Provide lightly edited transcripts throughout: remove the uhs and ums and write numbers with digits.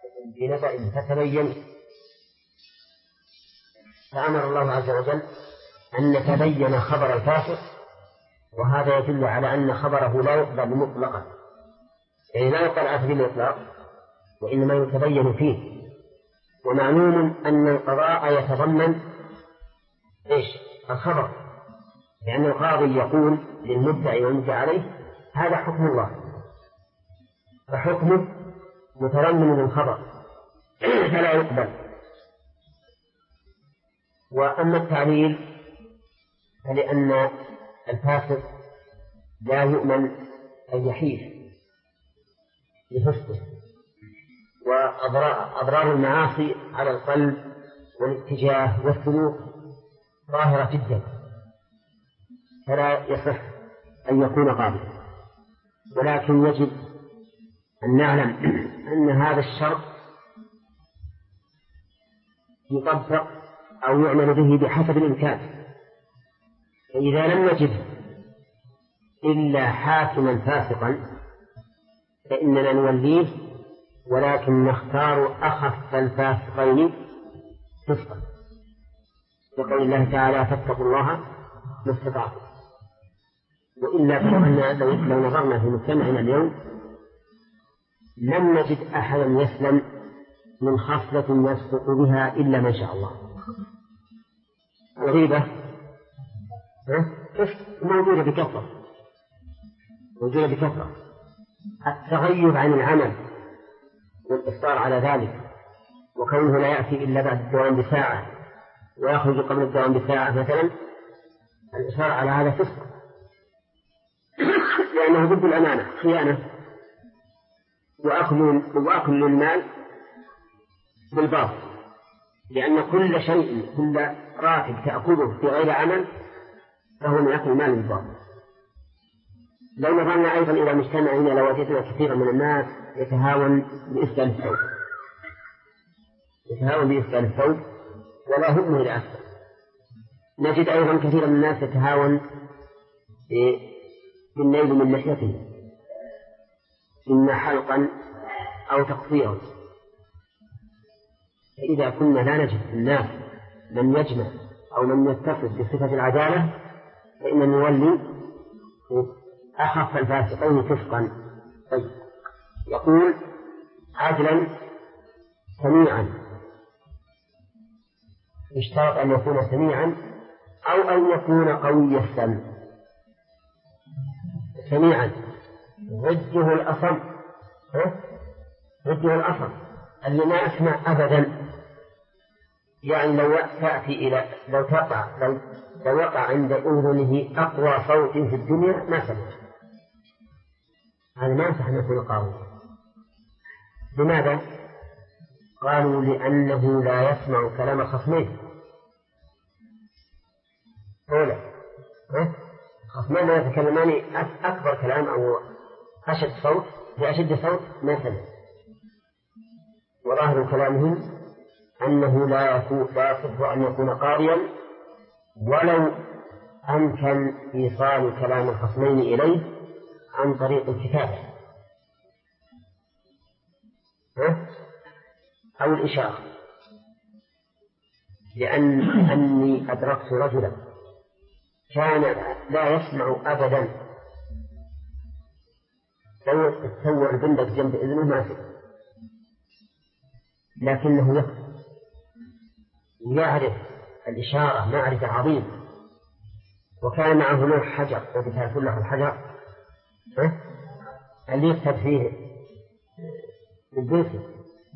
بنبأ فتبين، فأمر الله عز وجل أن نتبين خبر الفاسق، وهذا يدل على أن خبره لا يقبل مطلقا، يعني لا يقبل على سبيل الإطلاق، وإنما يتبين فيه. ومعلوم أن القضاء يتضمن الخبر، لأن القاضي يقول للمدعي والمدعى عليه هذا حكم الله، فحكمه متضمن للخبر فلا يقبل. وأما التعليل فلأن الفاسق لا يؤمن أن يحيف لفسقه، وأضرار المعاصي على القلب والاتجاه والسلوك ظاهرة جدا، فلا يصح أن يكون قاضيا. ولكن يجب أن نعلم أن هذا الشرط يطبق أو يعمل به بحسب الإمكان. فإذا لم نجد إلا حاكما فاسقا فإننا نوليه، ولكن نختار أخف الفاسقين فسقا، لقول الله تعالى فاتقوا الله ما استطعتم. وإلا فإننا لو نظرنا في مجتمعنا اليوم لم نجد أحدا يسلم من خصلة يسبق بها إلا ما شاء الله. الغيبة موجودة بكثرة. التغيب عن العمل والإصرار على ذلك، وكونه لا يأتي إلا بعد الدوام بساعة ويخرج قبل الدوام بساعة مثلا، الإصرار على هذا فسق، لأنه ضد الأمانة، خيانة، وأكل المال بالباطل، لأن كل شيء، كل راتب تأخذه في غير عمل فهو من أكل المال بالباطل. لو نظرنا أيضا إلى مجتمعنا لوجدنا كثيرا من الناس يتهاون بإسلام الثوب ولا همه لأكثر. نجد أيضا كثيرا من الناس يتهاون بالنيل من لحيته، إما حلقا أو تقصيرا. فإذا كنا لا نجد الناس من يجمع أو من يتصف بصفة العدالة فإننا نولي أخف الفاسقين فسقا. طيب، يقول عدلا سميعا، يشترط أن يكون سميعا أو أن يكون قوي السمع. سميعا ضده الأصم، اللي ما أسمع أبدا، يعني لو وقع عند أذنه أقوى صوت في الدنيا ما سمع، هذا ما يصح أن يكون قاضيا. لماذا؟ قالوا لأنه لا يسمع كلام خصميه. خصمان لا يتكلمان أكبر كلام أو بأشد صوت ما سمع. وظاهر كلامهم أنه لا يصح أن يكون قاضيا ولو أمكن إيصال كلام الخصمين إليه عن طريق الكتابة أو الإشارة. لأني أدركت رجلا كان لا يسمع أبدا، تصور البندق جنب إذنه ما سمع، لكنه يفهم ويعرف الإشارة معرفة عظيمة. وكان معه لوح حجر، وبتعرف له الحجر اللي يكتب فيه بالبنسل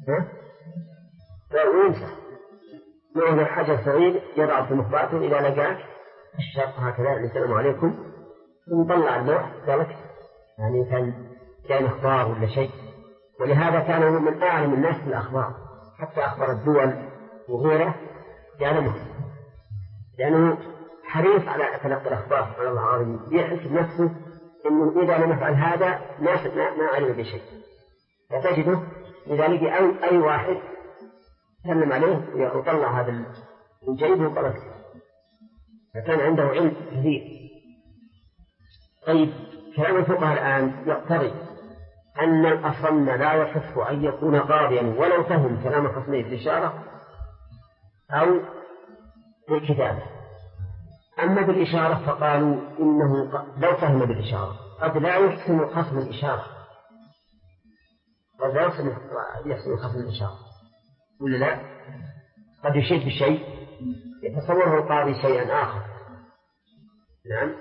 ويمسح معه الحجر صغير يضع في مخباته، إذا لقاه الشرط هكذا السلام عليكم ونطلع اللوح ذلك، يعني كان أخبار ولا شيء. ولهذا كان من أعلم الناس في الأخبار، حتى أخبار الدول وغيره يعلمه، لأنه حريص على تلقي الأخبار. سبحان الله العظيم، يحس بنفسه إنه إذا لم يفعل هذا ما علم بشيء. فتجده إذا لقي أي واحد سلم عليه وطلع هذا الجيد وقرأ، فكان عنده علم كثير. طيب، كلام الفقهاء الآن يقتضي أن الأصم لا يصح أن يكون قاضيا ولو فهم كلام الخصمين بالإشارة أو بالكتابة. أما بالإشارة فقالوا إنه لو فهم بالإشارة قد لا يحسن خصم الإشارة، قد لا يحسن خصم الإشارة ولا لا؟ قد يشير بشيء يتصوره القاضي شيئا آخر. نعم،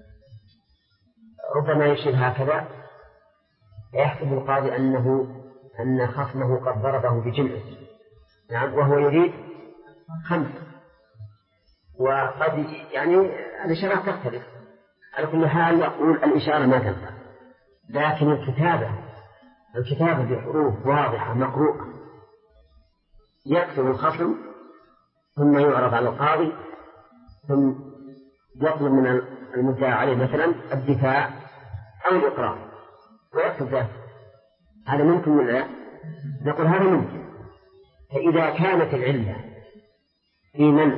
ربما يشير هكذا فيحسب القاضي أن خصمه قد ضربه بجمعه، نعم، وهو يريد 5. وقد يعني الإشارة تختلف. على كل حال يقول الإشارة ما تنفع، لكن الكتابة بحروف واضحة مقروءة يكتب الخصم ثم يعرض على القاضي ثم يطلب من المدعى عليه مثلا الدفاع أو الإقرار ويكتب ذلك. هذا ممكن ولا لا؟ نقول هذا ممكن. فإذا كانت العلة في منع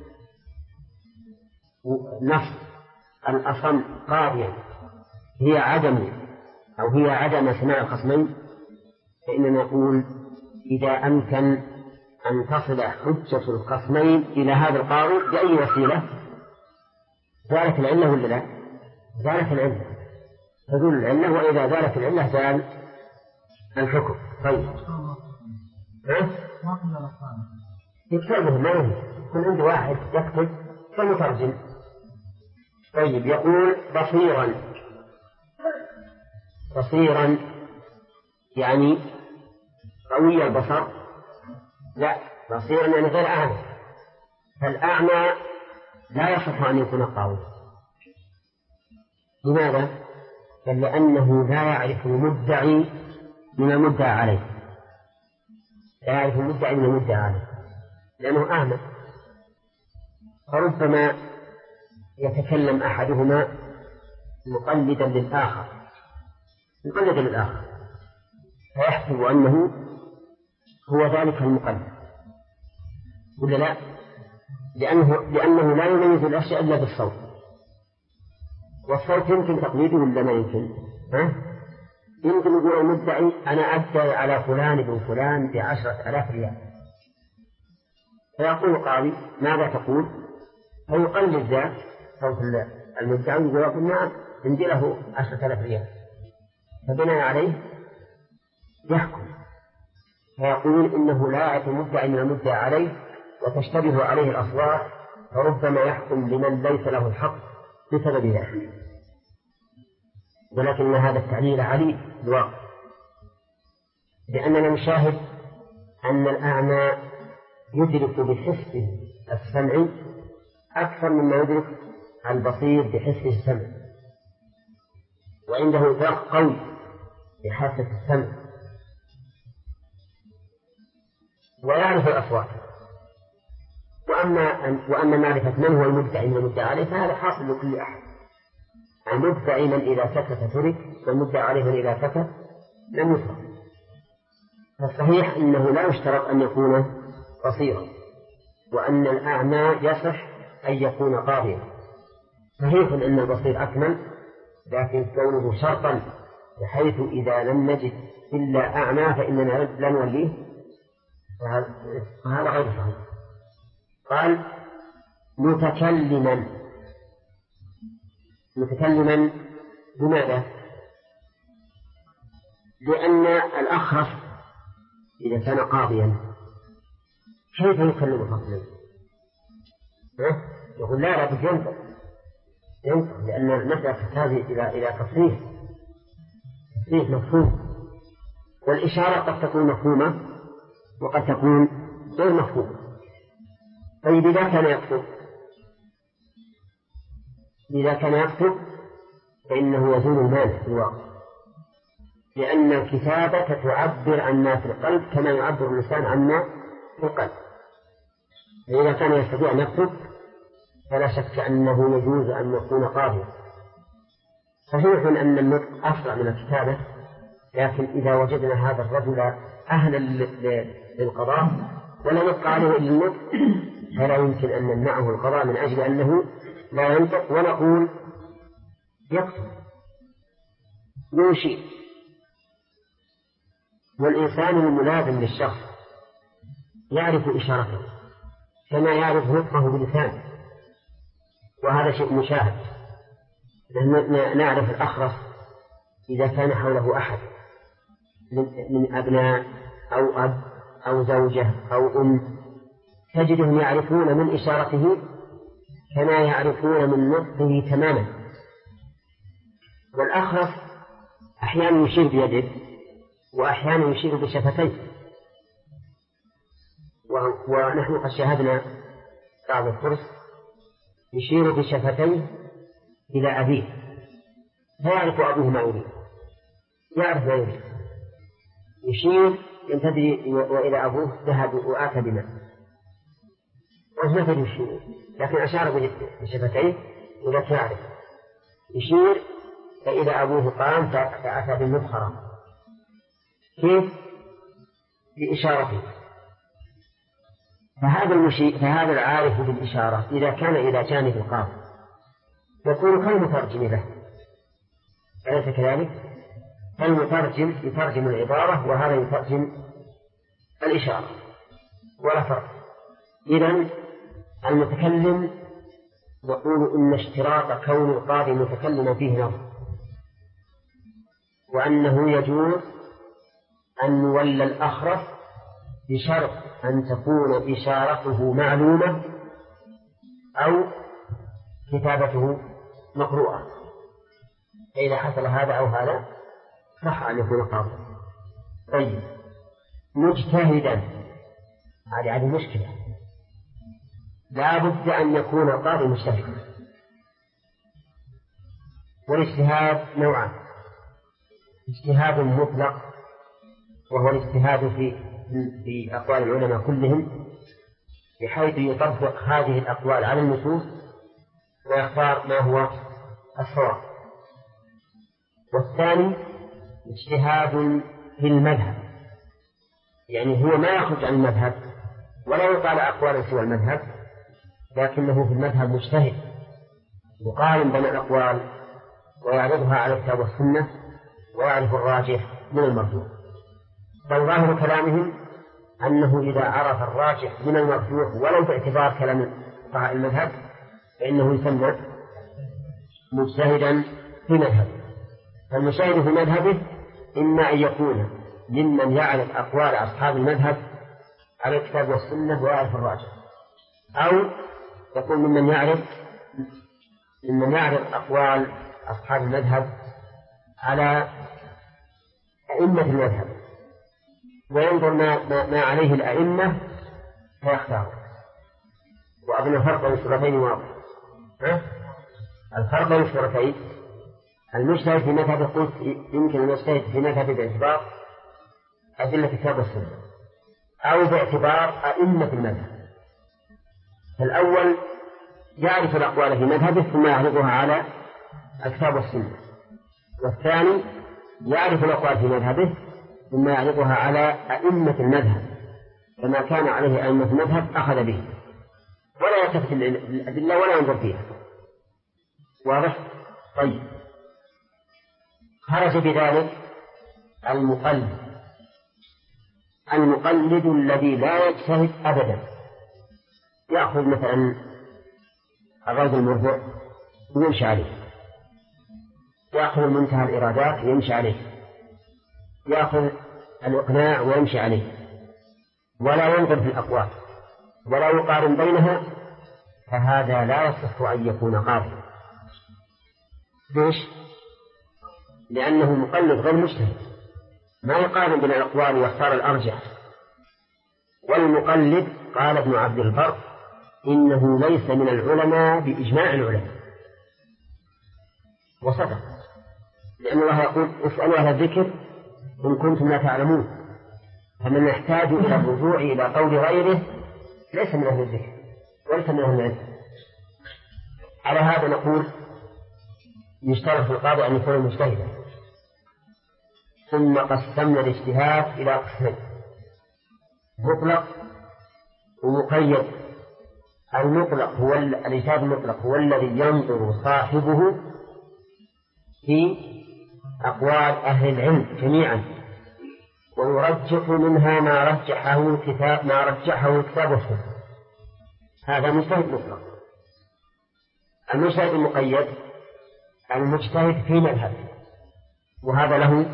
نص الأصم قاضيا هي عدم سماع الخصمين، فإننا نقول إذا أمكن أن تصل حجة الخصمين إلى هذا القاضي بأي وسيلة زالت العلة ولا لا؟ زالت العلة، تزول العلة، وإذا زالت العلة زال الحكم. طيب يكتبه ما يكون عنده واحد يكتب فمترجم. طيب يقول بصيرا يعني قوي البصر؟ لا، بصيرا يعني غير أعمى. فالأعمى لا يصح أن يكون قوي. لماذا؟ بل لأنه لا يعرف المدعي من المدعى عليه، لا يعرف المدعي من المدعى عليه لأنه أعمى. فربما يتكلم أحدهما مقلدا للآخر فيحسب أنه هو ذلك المقلد ولا لا؟ لأنه لا يميز الأشياء إلا بالصوت، والصوت يمكن تقليده ولا ما يمكن؟ يمكن يقول المدعي أنا أدعي على فلان بن فلان ب10,000 ريال، فيقول القاضي ماذا تقول؟ فيقلد ذاك صوت المدعي ويقول نعم عندي له 10,000 ريال، فبناء عليه يحكم فيقول إنه لا يعرف المدعي من المدعى عليه وتشتبه عليه الأصوات، فربما يحكم لمن ليس له الحق بسبب ذلك. ولكن هذا التعليل عليه الواقع، لأننا نشاهد أن الأعمى يدرك بحسه السمعي أكثر مما يدرك البصير بحسه السمعي، وعنده فرق قوي بحاسة السمع ويعرف الأصوات. وأما معرفة من هو المدعي من المدعى عليه فهذا حاصل لكل أحد. المدعي من إذا سكت ترك، والمدعى عليه من إذا سكت لم يترك. فالصحيح أنه لا يشترط أن يكون بصيرا، وأن الأعمى يصح أن يكون قاضيا. صحيح أن البصير أكمل، لكن كونه شرطا بحيث إذا لم نجد إلا أعمى فإننا لا نوليه، فهذا غير صحيح. قال متكلما بماذا؟ لأن الأخرس إذا كان قاضيا كيف يكلم الخصمين؟ يقول لا بد ينطق، لأن المسألة تحتاج إلى تصريح مفهوم، والإشارة قد تكون مفهومة وقد تكون غير مفهومة. طيب إذا كان يكتب فإنه يزول المانع في الواقع، لأن الكتابة تعبر عن ما في القلب كما يعبر اللسان عن ما في القلب. فإذا كان يستطيع أن يكتب فلا شك أنه يجوز أن يكون قاضيا. صحيح أن النطق أسرع من الكتابة، لكن إذا وجدنا هذا الرجل أهلا للقضاء ولا يبقى عليه إلا النطق فلا يمكن أن نمنعه القضاء من أجل أنه لا ينطق، ونقول يكتب يوشي والإنسان الملازم للشخص يعرف إشارته كما يعرف نطقه بلسانه، وهذا شيء مشاهد. نعرف الأخرس إذا كان حوله أحد من أبناء أو أب أو زوجة أو أم، تجدهم يعرفون من إشارته كما يعرفون من نطقه تماما. والأخرس أحيانا يشير بيده وأحيانا يشير بشفتيه، ونحن قد شاهدنا بعض الفرس يشير بشفتيه إلى أبيه فيعرف أبوه ما يريد، يعرف ما يريد، يشير إن تدري وإلى أبوه ذهب وآتى بماء وما تدري يشير، لكن أشار بشفتيه ولا تعرف، يشير فإذا أبوه قام فأتى بالمبخرة. كيف؟ بإشارته. فهذا العارف بالإشارة إذا كان إلى جانب القاضي يكون كالمترجم له، أليس كذلك؟ المترجم يترجم العبارة وهذا يترجم الإشارة ولا فرق. إذن المتكلم يقول إن اشتراط كون القاضي متكلما فيه نظر، وأنه يجوز أن نولى الأخرس بشرط أن تكون إشارته معلومة أو كتابته مقروءة، فإذا حصل هذا أو هذا صح أن يكون قاضي. طيب، مجتهدا، هذه مشكلة، لا بد أن يكون القاضي مجتهدا. والاجتهاد نوعان: اجتهاد مطلق وهو الاجتهاد في أقوال العلماء كلهم بحيث يطبق هذه الأقوال على النصوص ويختار ما هو الصواب. والثاني اجتهاد في المذهب، يعني هو ما يخرج عن المذهب ولا يقال أقوال سوى المذهب، لكنه في المذهب مجتهد يقارن بين الأقوال ويعرضها على الكتاب والسنة ويعرف الراجح من المرجوح. فظاهر كلامهم أنه إذا عرف الراجح من المرجوح ولو باعتبار كلام فقهاء المذهب فإنه يسمى مجتهدا في مذهبه. فالمجتهد في مذهبه إما أن يكون ممن يعرف أقوال أصحاب المذهب على الكتاب والسنة ويعرف الراجح، أو يكون ممن يعرف أقوال أصحاب المذهب على أئمة المذهب وينظر ما عليه الأئمة فيختار. وأظن الفرق بين الصورتين واضح. الفرق بين الصورتين: المجتهد في مذهب قلت يمكن أن يجتهد في مذهب باعتبار أدلة الكتاب والسنة أو باعتبار أئمة المذهب. فالأول يعرف الأقوال في مذهبه ثم يعرضها على الكتاب والسنة، والثاني يعرف الأقوال في مذهبه ثم يعرضها على أئمة المذهب، فما كان عليه أئمة المذهب أخذ به ولا يلتفت الأدلة ولا ينظر فيها. واضح؟ طيب، خرج بذلك المقلد الذي لا يجتهد أبدا، يأخذ مثلا الروض المرفوع ويمشي عليه، يأخذ منتهى الإرادات ويمشي عليه، يأخذ الإقناع ويمشي عليه، ولا ينظر في الأقوال ولا يقارن بينها، فهذا لا يصح أن يكون قاضيا. ليش؟ لأنه مقلد غير مجتهد، ما يقارن بين الأقوال ويختار الأرجح. والمقلد قال ابن عبد البر إنه ليس من العلماء بإجماع العلماء، وصدق، لأن الله يقول اسألوا أهل الذكر إن كنتم لا تعلمون، فمن يحتاج إلى الرجوع إلى قول غيره ليس من أهل الذكر وليس من أهل العلم. على هذا نقول يشترط في القاضي أن يكون مجتهدا. ثم قسمنا الاجتهاد إلى قسمين: مطلق ومقيد. المطلق هو الاجتهاد المطلق هو الذي ينظر صاحبه في أقوال أهل العلم جميعا ويرجح منها ما رجحه الكتاب والسنة. هذا مجتهد مطلق. المجتهد المقيد المجتهد في مذهبه، وهذا له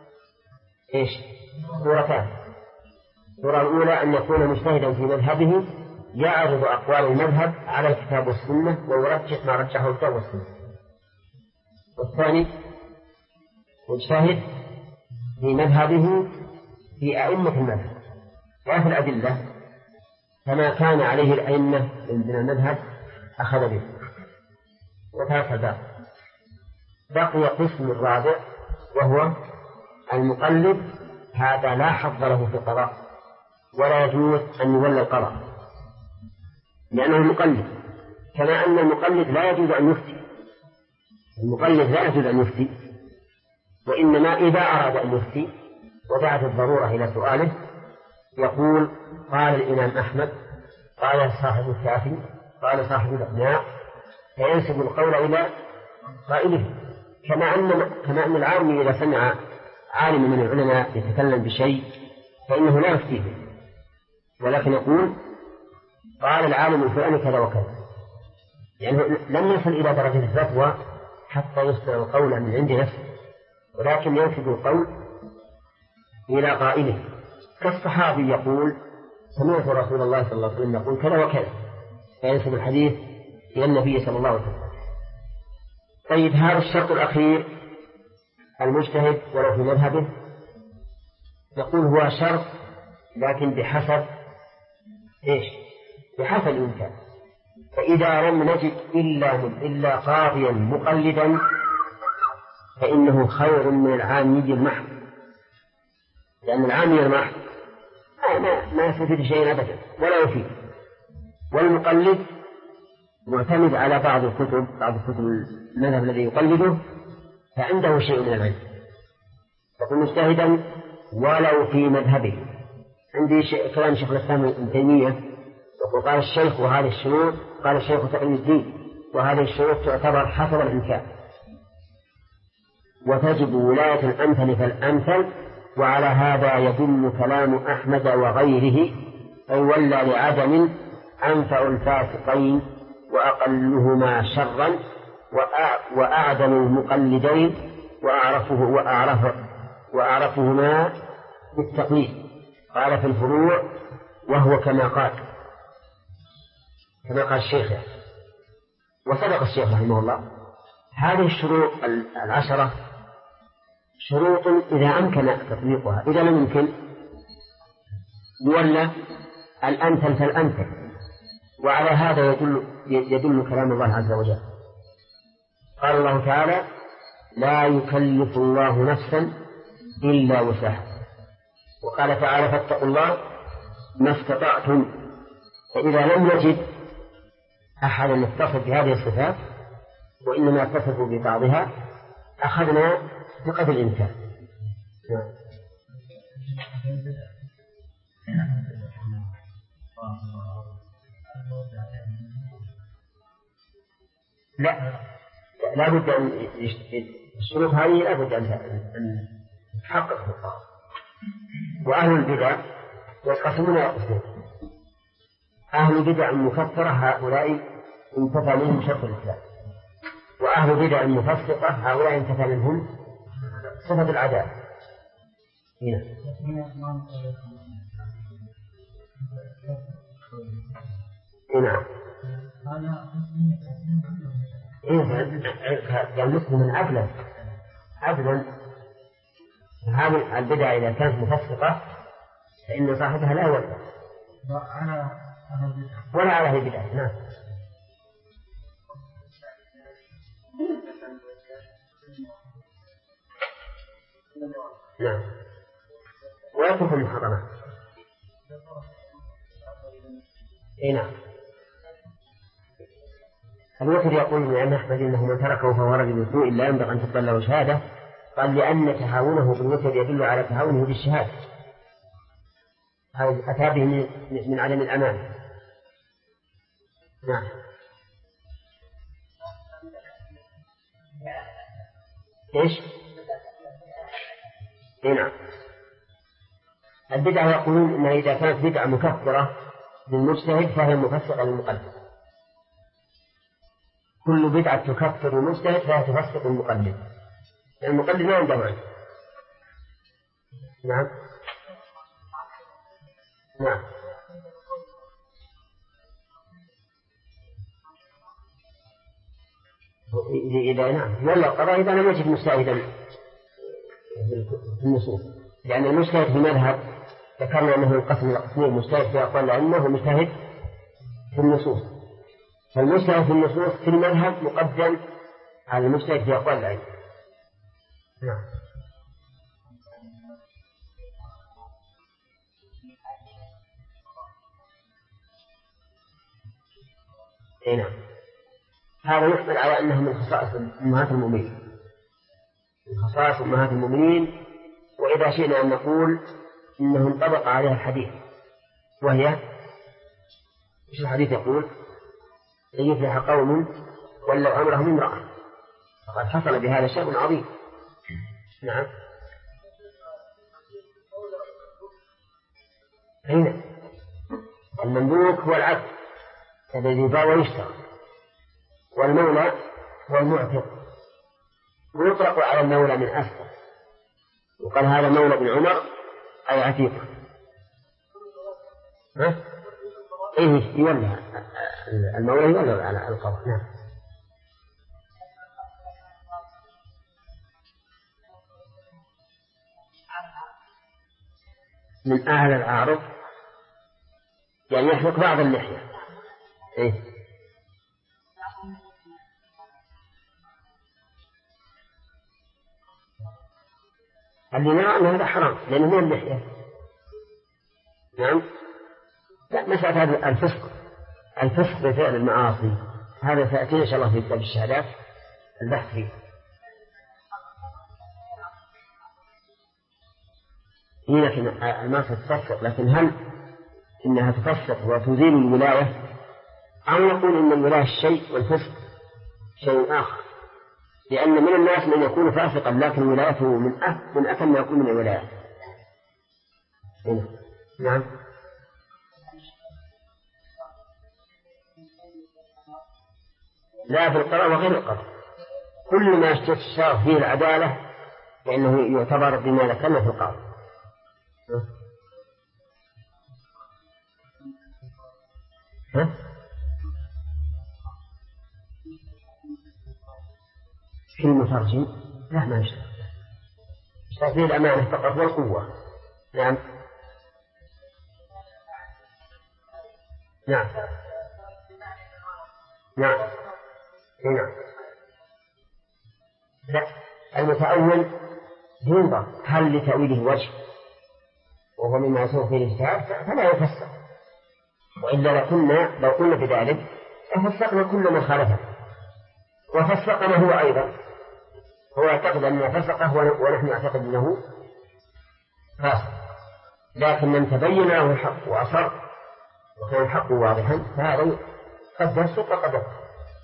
صورتان. الصورة الأولى أن يكون مجتهدا في مذهبه يعرض أقوال المذهب على الكتاب والسنة ويرجح ما رجحه الكتاب والسنة. والثاني مجتهد في مذهبه في أئمة المذهب وفي الأدلة، فما كان عليه الأئمة من المذهب أخذ به وترك الباقي. بقي قسم الرابع وهو المقلد. هذا لا حظ له في القضاء ولا يجوز أن يولى القضاء لأنه مقلد، كما أن المقلد لا يجوز أن يفتي. المقلد لا يجوز أن يفتي، وإنما إذا أراد أن يفتي ودعت الضرورة إلى سؤاله يقول قال الإمام أحمد، قال صاحب الكافي، قال صاحب الإقناع، فينسب القول إلى قائله. كما أن العالم إذا سمع عالم من العلماء يتكلم بشيء فإنه لا يفتيه، ولكن يقول قال العالم الفلاني كذا وكذا، يعني لم يصل إلى درجة الفتوى حتى يصدر القول من عند نفسه، ولكن ينسب القول إلى قائله. كالصحابي يقول سمعت رسول الله صلى الله عليه وسلم يقول كذا وكذا، فينسب الحديث إلى النبي صلى الله عليه وسلم. طيب، هذا الشرط الأخير المجتهد ولو في مذهبه يقول هو شرط لكن بحسب بحسب الإمكان. فإذا لم نجد إلا قاضيا مقلدا فإنه خير من العامي المحض، لأن العامي المحض ما يستفيد شيئا أبدا ولا يفيد، والمقلد معتمد على بعض الكتب المذهب الذي يقلده فعنده شيء من العلم، يكون مجتهدا ولو في مذهبه. عندي كلام شيخ الإسلام ابن تيمية وقال الشيخ وهذه الشروط، قال الشيخ تقي الدين وهذه الشروط تعتبر حسب الإمكان، وتجب ولاية الأمثل فالأمثل، وعلى هذا يدل كلام أحمد وغيره أي ولى لعدم أنفع الفاسقين وأقلهما شرا وأعدل المقلدين وأعرفهما بالتقليد. قال في الفروع وهو كما قال الشيخ، وصدق الشيخ رحمه الله. هذه الشروط 10 شروط إذا أمكن تطبيقها، إذا لم يمكن يولى الأمثل فالأمثل. وعلى هذا يدل كلام الله عز وجل. قال الله تعالى لا يكلف الله نفسا إلا وسعها، وقال تعالى فاتقوا الله ما استطعتم. فإذا لم نجد أحدا يتصف بهذه الصفات وإنما يتصف ببعضها أخذنا بقدر الإمكان. لا بد أن الشروط هذه لا بد أن تحقق. وأهل البدع ينقسمون إلى قسمين: أهل البدع المكفرة هؤلاء انتفى منهم شرط الإسلام، وأهل البدع المفسقة هؤلاء انتفى منهم صفة العدالة. هنا المسلم من عدلا هذه البدع إذا كانت مفسقة فإن صاحبها لا يولى ولا على البدع. نعم ويترك المحرمات. نعم الوتر يقول لأن أحمد إنه من تركه فهو رجل سوء لا ينبغي أن تقبل له شهادة. قال لأن تهاونه بالوتر يدل على تهاونه بالشهادة، أتى به من عدم الأمان. نعم إيش؟ نعم البدعة يقولون إن إذا كانت بدعة مكفرة للمجتهد فهي مفسقة للمقلد. كل بدعة تكفر المجتهد فهي تفسق المقلد، المقلد ما عنده معنى. نعم نعم إذا نعم ولا القضاء إذا لم يجد مجتهدا في النصوص، لأن المجتهد في مذهب ذكرنا أنه القسم القسمين مجتهد في أقوال الأئمة ومجتهد في النصوص، فالمجتهد في النصوص في المذهب مقدم على المجتهد في أقوال الأئمة. نعم نعم هذا يحمل على أنه من خصائص أمهات المؤمنين، من خصائص أمهات المؤمنين. وإذا شئنا أن نقول إنه انطبق عليها الحديث، وهي إيش الحديث يقول؟ أن يفلح قوم ولوا أمرهم امرأة، فقد حصل بهذا شيء عظيم. نعم هنا المملوك هو العبد الذي باع ويشترى، والمولى هو المعتق، ويطلق على المولى من أسفل، وقال هذا مولى بن عمر أي عتيق. إيه يولى المولى يولى على القبر. نعم من أهل الأعرض يعني يحلق بعض اللحية. إيه اللي نرى أن هذا حرام لأنه من اللحية. نعم لا مسألة هذا الفسق بفعل المعاصي، هذا سيأتينا إن شاء الله في كتاب الشهادات البحث فيه. هي لكن المعصية تفسق، لكن هل إنها تفسق وتزيل الولاية، أو نقول إن الولاية شيء والفسق شيء آخر؟ لأن من الناس من يكون فاسقا لكن ولايته من أتم ما يكون من الولاية. نعم لا في القضاء وغير القضاء، كل ما استشار فيه العدالة فإنه يعتبر بما ذكرنا في القضاء. في المترجم لا ما يشترط فيه الأمانة فقط والقوة. نعم نعم نعم نعم لا المتأول ينظر هل لتأويله وجه وهو مما يسوء فيه الاجتهاد فلا يفسر، وإلا لو قلنا بذلك ففسقنا كل من خالفه وفسقنا هو أيضا، هو يعتقد أنه فسقه ونحن نعتقد أنه فاسق، لكن من تبين له الحق وأصر وكان الحق واضحا فهذا قد يفسق وقد يفسق.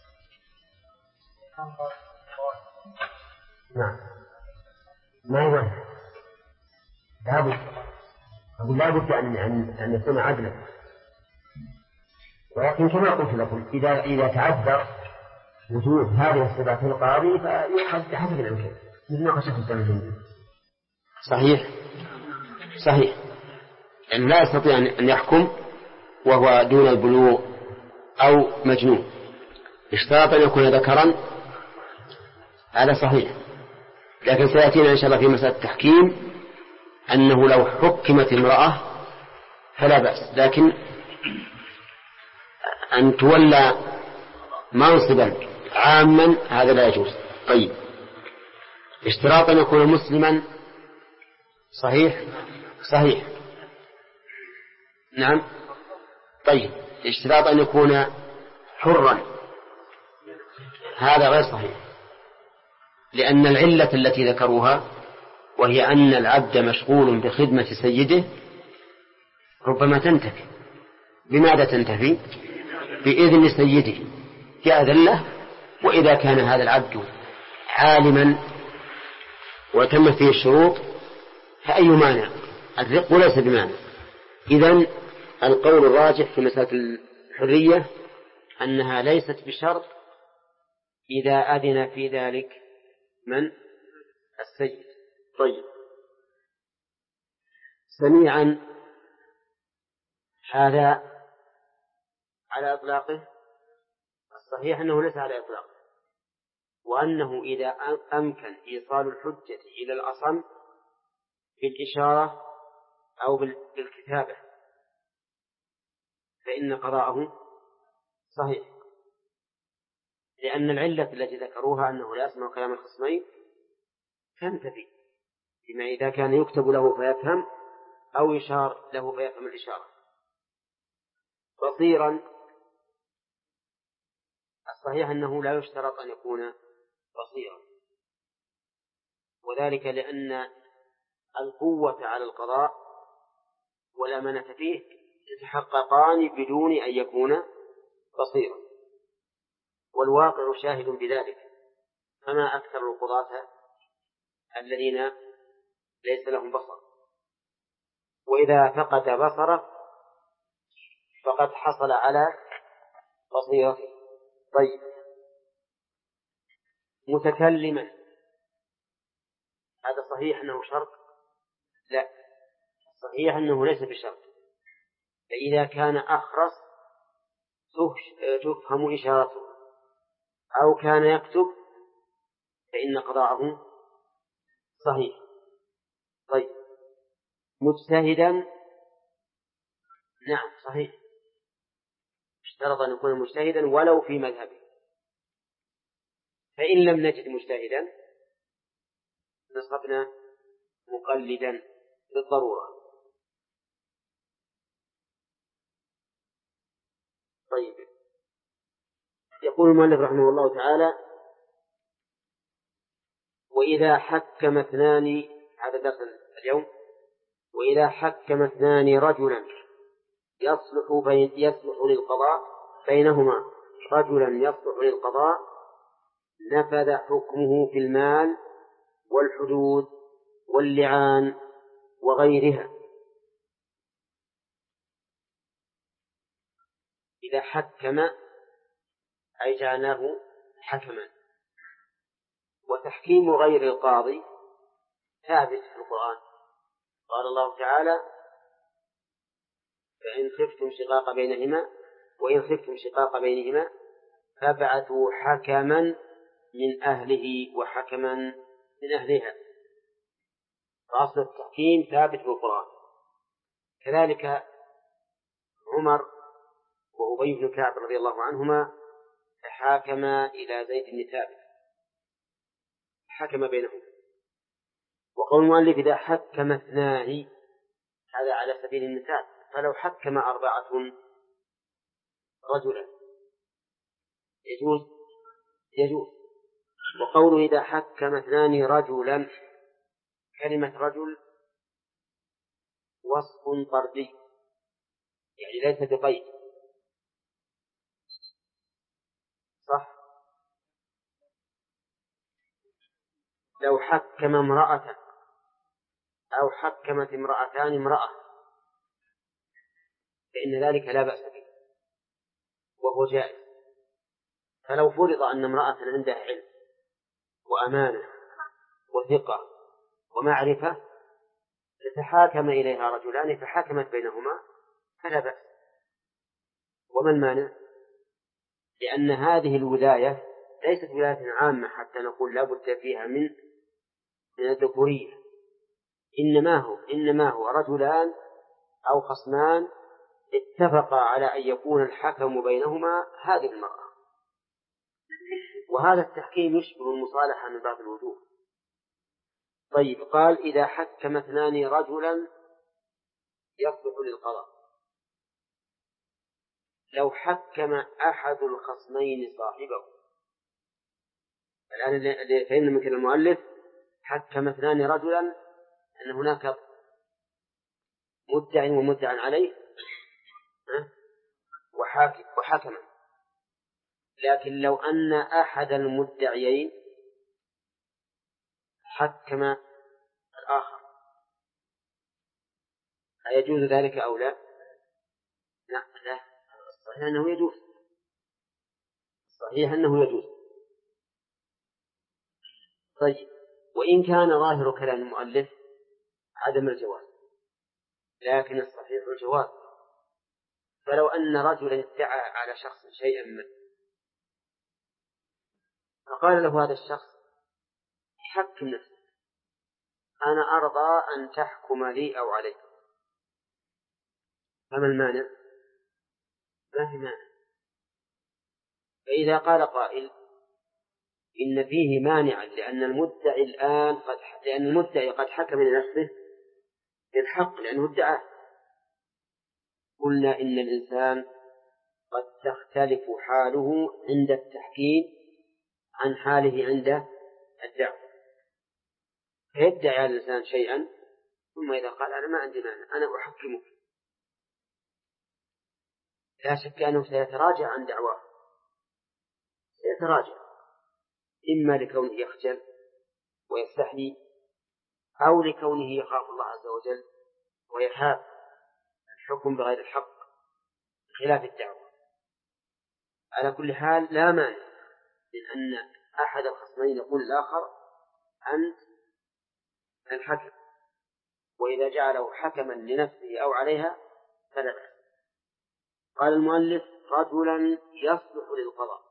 نعم ما يوانع لا بد أن يكون عدلا، ولكن كما قلت لكم إذا تعذر وجود هذه الصفات في القاضي فيحدث بحسب الإمكان مثل ما قصدت التمثيل. صحيح يعني لا يستطيع أن يحكم وهو دون البلوغ أو مجنون، اشتراط أن يكون ذكرا، هذا صحيح. لكن سيأتينا إن شاء الله في مسألة التحكيم أنه لو حكمت امرأة فلا بأس، لكن أن تولى منصبا عاما هذا لا يجوز. طيب اشتراط أن يكون مسلما، صحيح نعم. طيب اشتراط أن يكون حرا، هذا غير صحيح، لأن العلة التي ذكروها وهي أن العبد مشغول بخدمة سيده ربما تنتفي. بماذا تنتفي؟ بإذن سيده يأذن له، وإذا كان هذا العبد عالما وتم فيه الشروط فأي مانع الرق ليس بمعنى. إذن القول الراجح في مسألة الحرية أنها ليست بشرط إذا أذن في ذلك من السيد. طيب، سميعا هذا على إطلاقه؟ الصحيح أنه ليس على إطلاقه، وأنه إذا أمكن إيصال الحجة إلى الأصم بالإشارة أو بالكتابة فإن قضاءه صحيح، لأن العلة التي ذكروها أنه لا يسمع كلام الخصمين تنتفي بما إذا كان يكتب له فيفهم أو يشار له فيفهم الإشارة. بصيرا الصحيح أنه لا يشترط أن يكون بصيرا، وذلك لأن القوة على القضاء والأمانة فيه يتحققان بدون أن يكون بصيرا، والواقع شاهد بذلك. فما أكثر القضاة الذين ليس لهم بصر، وإذا فقد بصره فقد حصل على بصيرته. طيب، متكلما هذا صحيح أنه شرط؟ لا، صحيح أنه ليس بشرط. فإذا كان أخرس تفهم إشارته أو كان يكتب فإن قضاءه صحيح. طيب، مجتهدا نعم صحيح، اشترط أن يكون مجتهدا ولو في مذهبه، فإن لم نجد مجتهدا نصبنا مقلدا بالضرورة. طيب، يقول المؤلف رحمه الله تعالى: وإذا حكم اثنان، هذا درس اليوم، وإذا حكم اثنان رجلا يصلح للقضاء بينهما رجلا يصلح للقضاء نفذ حكمه في المال والحدود واللعان وغيرها. إذا حكم أي جعلناه حكما، وتحكيم غير القاضي ثابت في القرآن. قال الله تعالى: فإن خفتم شقاق بينهما وإن خفتم شقاق بينهما فابعثوا حكما من أهله وحكما من أهلها. فأصل التحكيم ثابت في القرآن. كذلك عمر وأبي بن كعب رضي الله عنهما تحاكما إلى زيد بن ثابت حكم بينهم. وقول المؤلف: إذا حكم اثنان، هذا على سبيل المثال، فلو حكم 4 رجلا يجوز. وقوله إذا حكم 2 رجلا، كلمة رجل وصف طردي، يعني ليس بقيد، صح؟ لو حكم امرأة أو حكمت امرأتان امرأة فإن ذلك لا بأس به وهو جائز. فلو فرض أن امرأة عندها علم وأمانة وثقة ومعرفة تتحاكم إليها رجلان فحكمت بينهما فلا بأس. وما المانع؟ لأن هذه الولاية ليست ولاية عامة حتى نقول لا بد فيها من الذكورية، إنما هو رجلان أو خصمان اتفقا على أن يكون الحكم بينهما هذه المرأة، وهذا التحكيم يشبه المصالحة من باب الوجوه. طيب، قال: إذا حكم 2 رجلا يصلح للقضاء. لو حكم أحد الخصمين صاحبه، الآن فإن مثل المؤلف حكم 2 رجلا أن هناك مدع ومدع عليه وحكم، لكن لو أن أحد المدعيين حكم الآخر أيجوز ذلك أو لا؟ لا، الصحيح أنه يجوز، صحيح أنه يجوز. طيب، وإن كان ظاهر كلام المؤلف عدم الجواز، لكن الصحيح الجواز. فلو أن رجلا ادعى على شخص شيئا ما، فقال له هذا الشخص حكم نفسك، أنا أرضى أن تحكم لي أو عليك، فما المانع؟ ما في مانع. فإذا قال قائل إن فيه مانعا لأن المدعي قد حكم لنفسه بالحق لأنه ادعاه، قلنا إن الإنسان قد تختلف حاله عند التحكيم عن حاله عند الدعوة. فيدعي الإنسان شيئا ثم إذا قال أنا ما عندي مانع أنا أحكمك، لا شك أنه سيتراجع عن دعواه، سيتراجع إما لكونه يخجل ويستحيي أو لكونه يخاف الله عز وجل ويهاب الحكم بغير الحق خلاف الدعوة. على كل حال لا مانع من أن أحد الخصمين يقول الآخر أنت الحكم، وإذا جعله حكما لنفسه أو عليها فلا بأس. قال المؤلف رجلا يصلح للقضاء،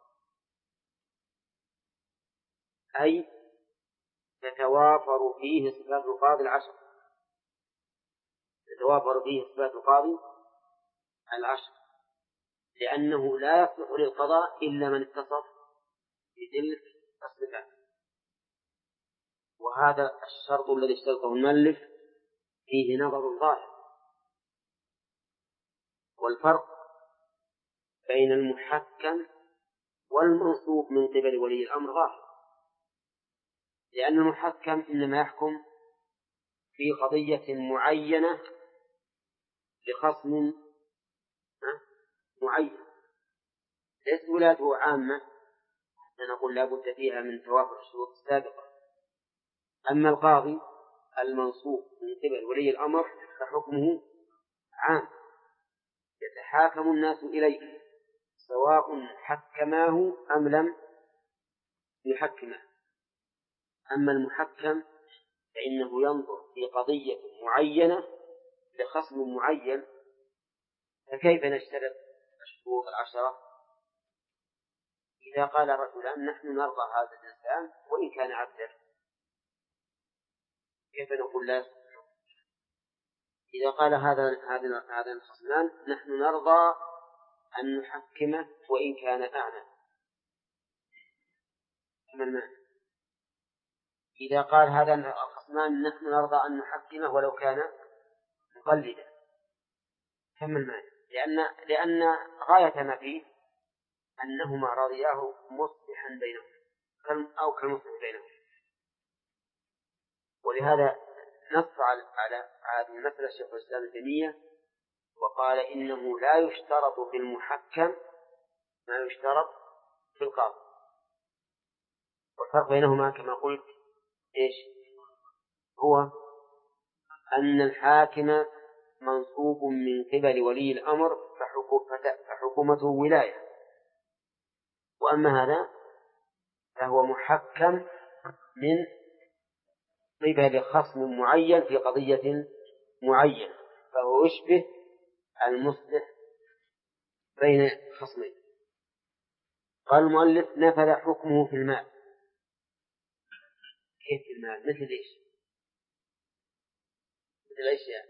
أي تتوافر فيه صفات القاضي العشر، تتوافر فيه صفات القاضي العشر، لأنه لا يصلح للقضاء إلا من اتصف بتلك الصفات. وهذا الشرط الذي اشترطه المؤلف فيه نظر ظاهر. والفرق بين المحكم والمنصوب من قبل ولي الأمر ظاهر، لأن المحكم إنما يحكم في قضية معينة لخصم معين، ليس ولاده عامة نقول لا بد فيها من توافر الشروط السابقة. أما القاضي المنصوب من قبل ولي الأمر فحكمه عام، يتحاكم الناس إليه سواء حكماه أم لم يحكمه. أما المحكم فإنه ينظر في قضية معينة لخصم معين، فكيف نشترط الشروط العشرة؟ إذا قال رجلان نحن نرضى هذا الإنسان وإن كان عبدا، كيف نقول لا؟ إذا قال هذا الخصمان نحن نرضى أن نحكمه وإن كان أعمى، فما المعنى؟ إذا قال هذا الخصمان نحن نرضى أن نحكمه ولو كان مقلدا، فما المعنى؟ لأن غاية ما فيه أنهما رضياه مصلحا بينهم أو كالمصلح بينهم. ولهذا نص على هذه المسألة الشيخ الإسلام ابن تيمية وقال إنه لا يشترط في المحكم ما يشترط في القاضي. والفرق بينهما كما قلت إيش هو؟ أن الحاكم منصوب من قبل ولي الأمر فحكومته ولاية، وأما هذا فهو محكم من قبل خصم معين في قضية معينة، فهو يشبه المصلح بين خصمين. قال المؤلف نفذ حكمه في المال. كيف في المال؟ مثل إيش؟ مثل إيش يعني؟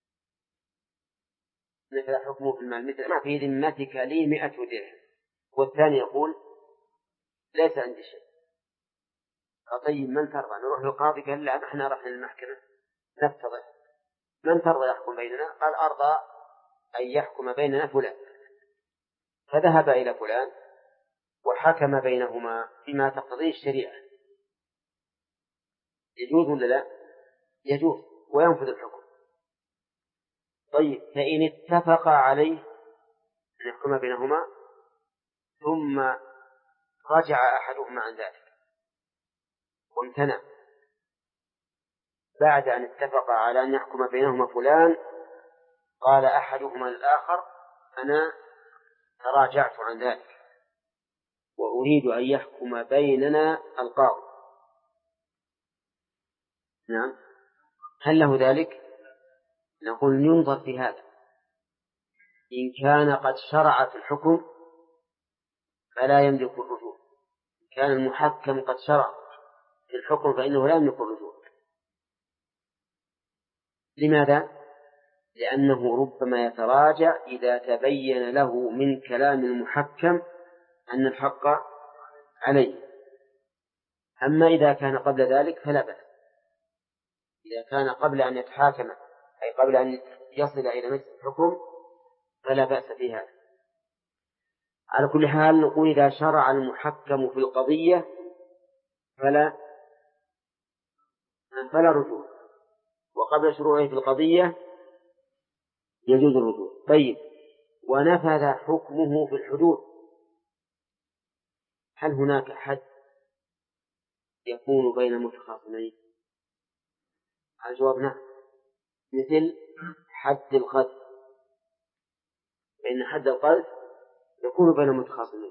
نفذ حكمه في المال مثل ما في ذمتك لي 100 درهم، والثاني يقول ليس عندي شيء. طيب من ترضى؟ نروح للقاضي قال لا نحن رحنا للمحكمة نفتضح، من ترضى يحكم بيننا؟ قال أرضى أن يحكم بيننا فلان، فذهب إلى فلان وحكم بينهما فيما تقتضيه الشريعة. يجوز ولا لا؟ يجوز وينفذ الحكم. طيب فإن اتفق عليه أن يحكم بينهما ثم رجع أحدهما عن ذلك وامتنع بعد أن اتفق على أن يحكم بينهما فلان قال أحدهما للآخر أنا تراجعت عن ذلك وأريد أن يحكم بيننا القاضي. نعم، هل له ذلك؟ نقول ينظر في هذا، إن كان قد شرع في الحكم فلا يملك الرجوع، إن كان المحكم قد شرع في الحكم فإنه لا يملك الرجوع. لماذا؟ لأنه ربما يتراجع إذا تبين له من كلام المحكم أن الحق عليه. أما إذا كان قبل ذلك فلا بأس، إذا كان قبل أن يتحاكم أي قبل أن يصل إلى مجلس الحكم فلا بأس بها. على كل حال نقول إذا شرع المحكم في القضية فلا رجوع، وقبل شروعه في القضية يجوز الرجوع. طيب، ونفذ حكمه في الحدود، هل هناك حد يكون بين متخاصمين؟ الجواب نعم، مثل حد القذف، فإن حد القذف يكون بين متخاصمين.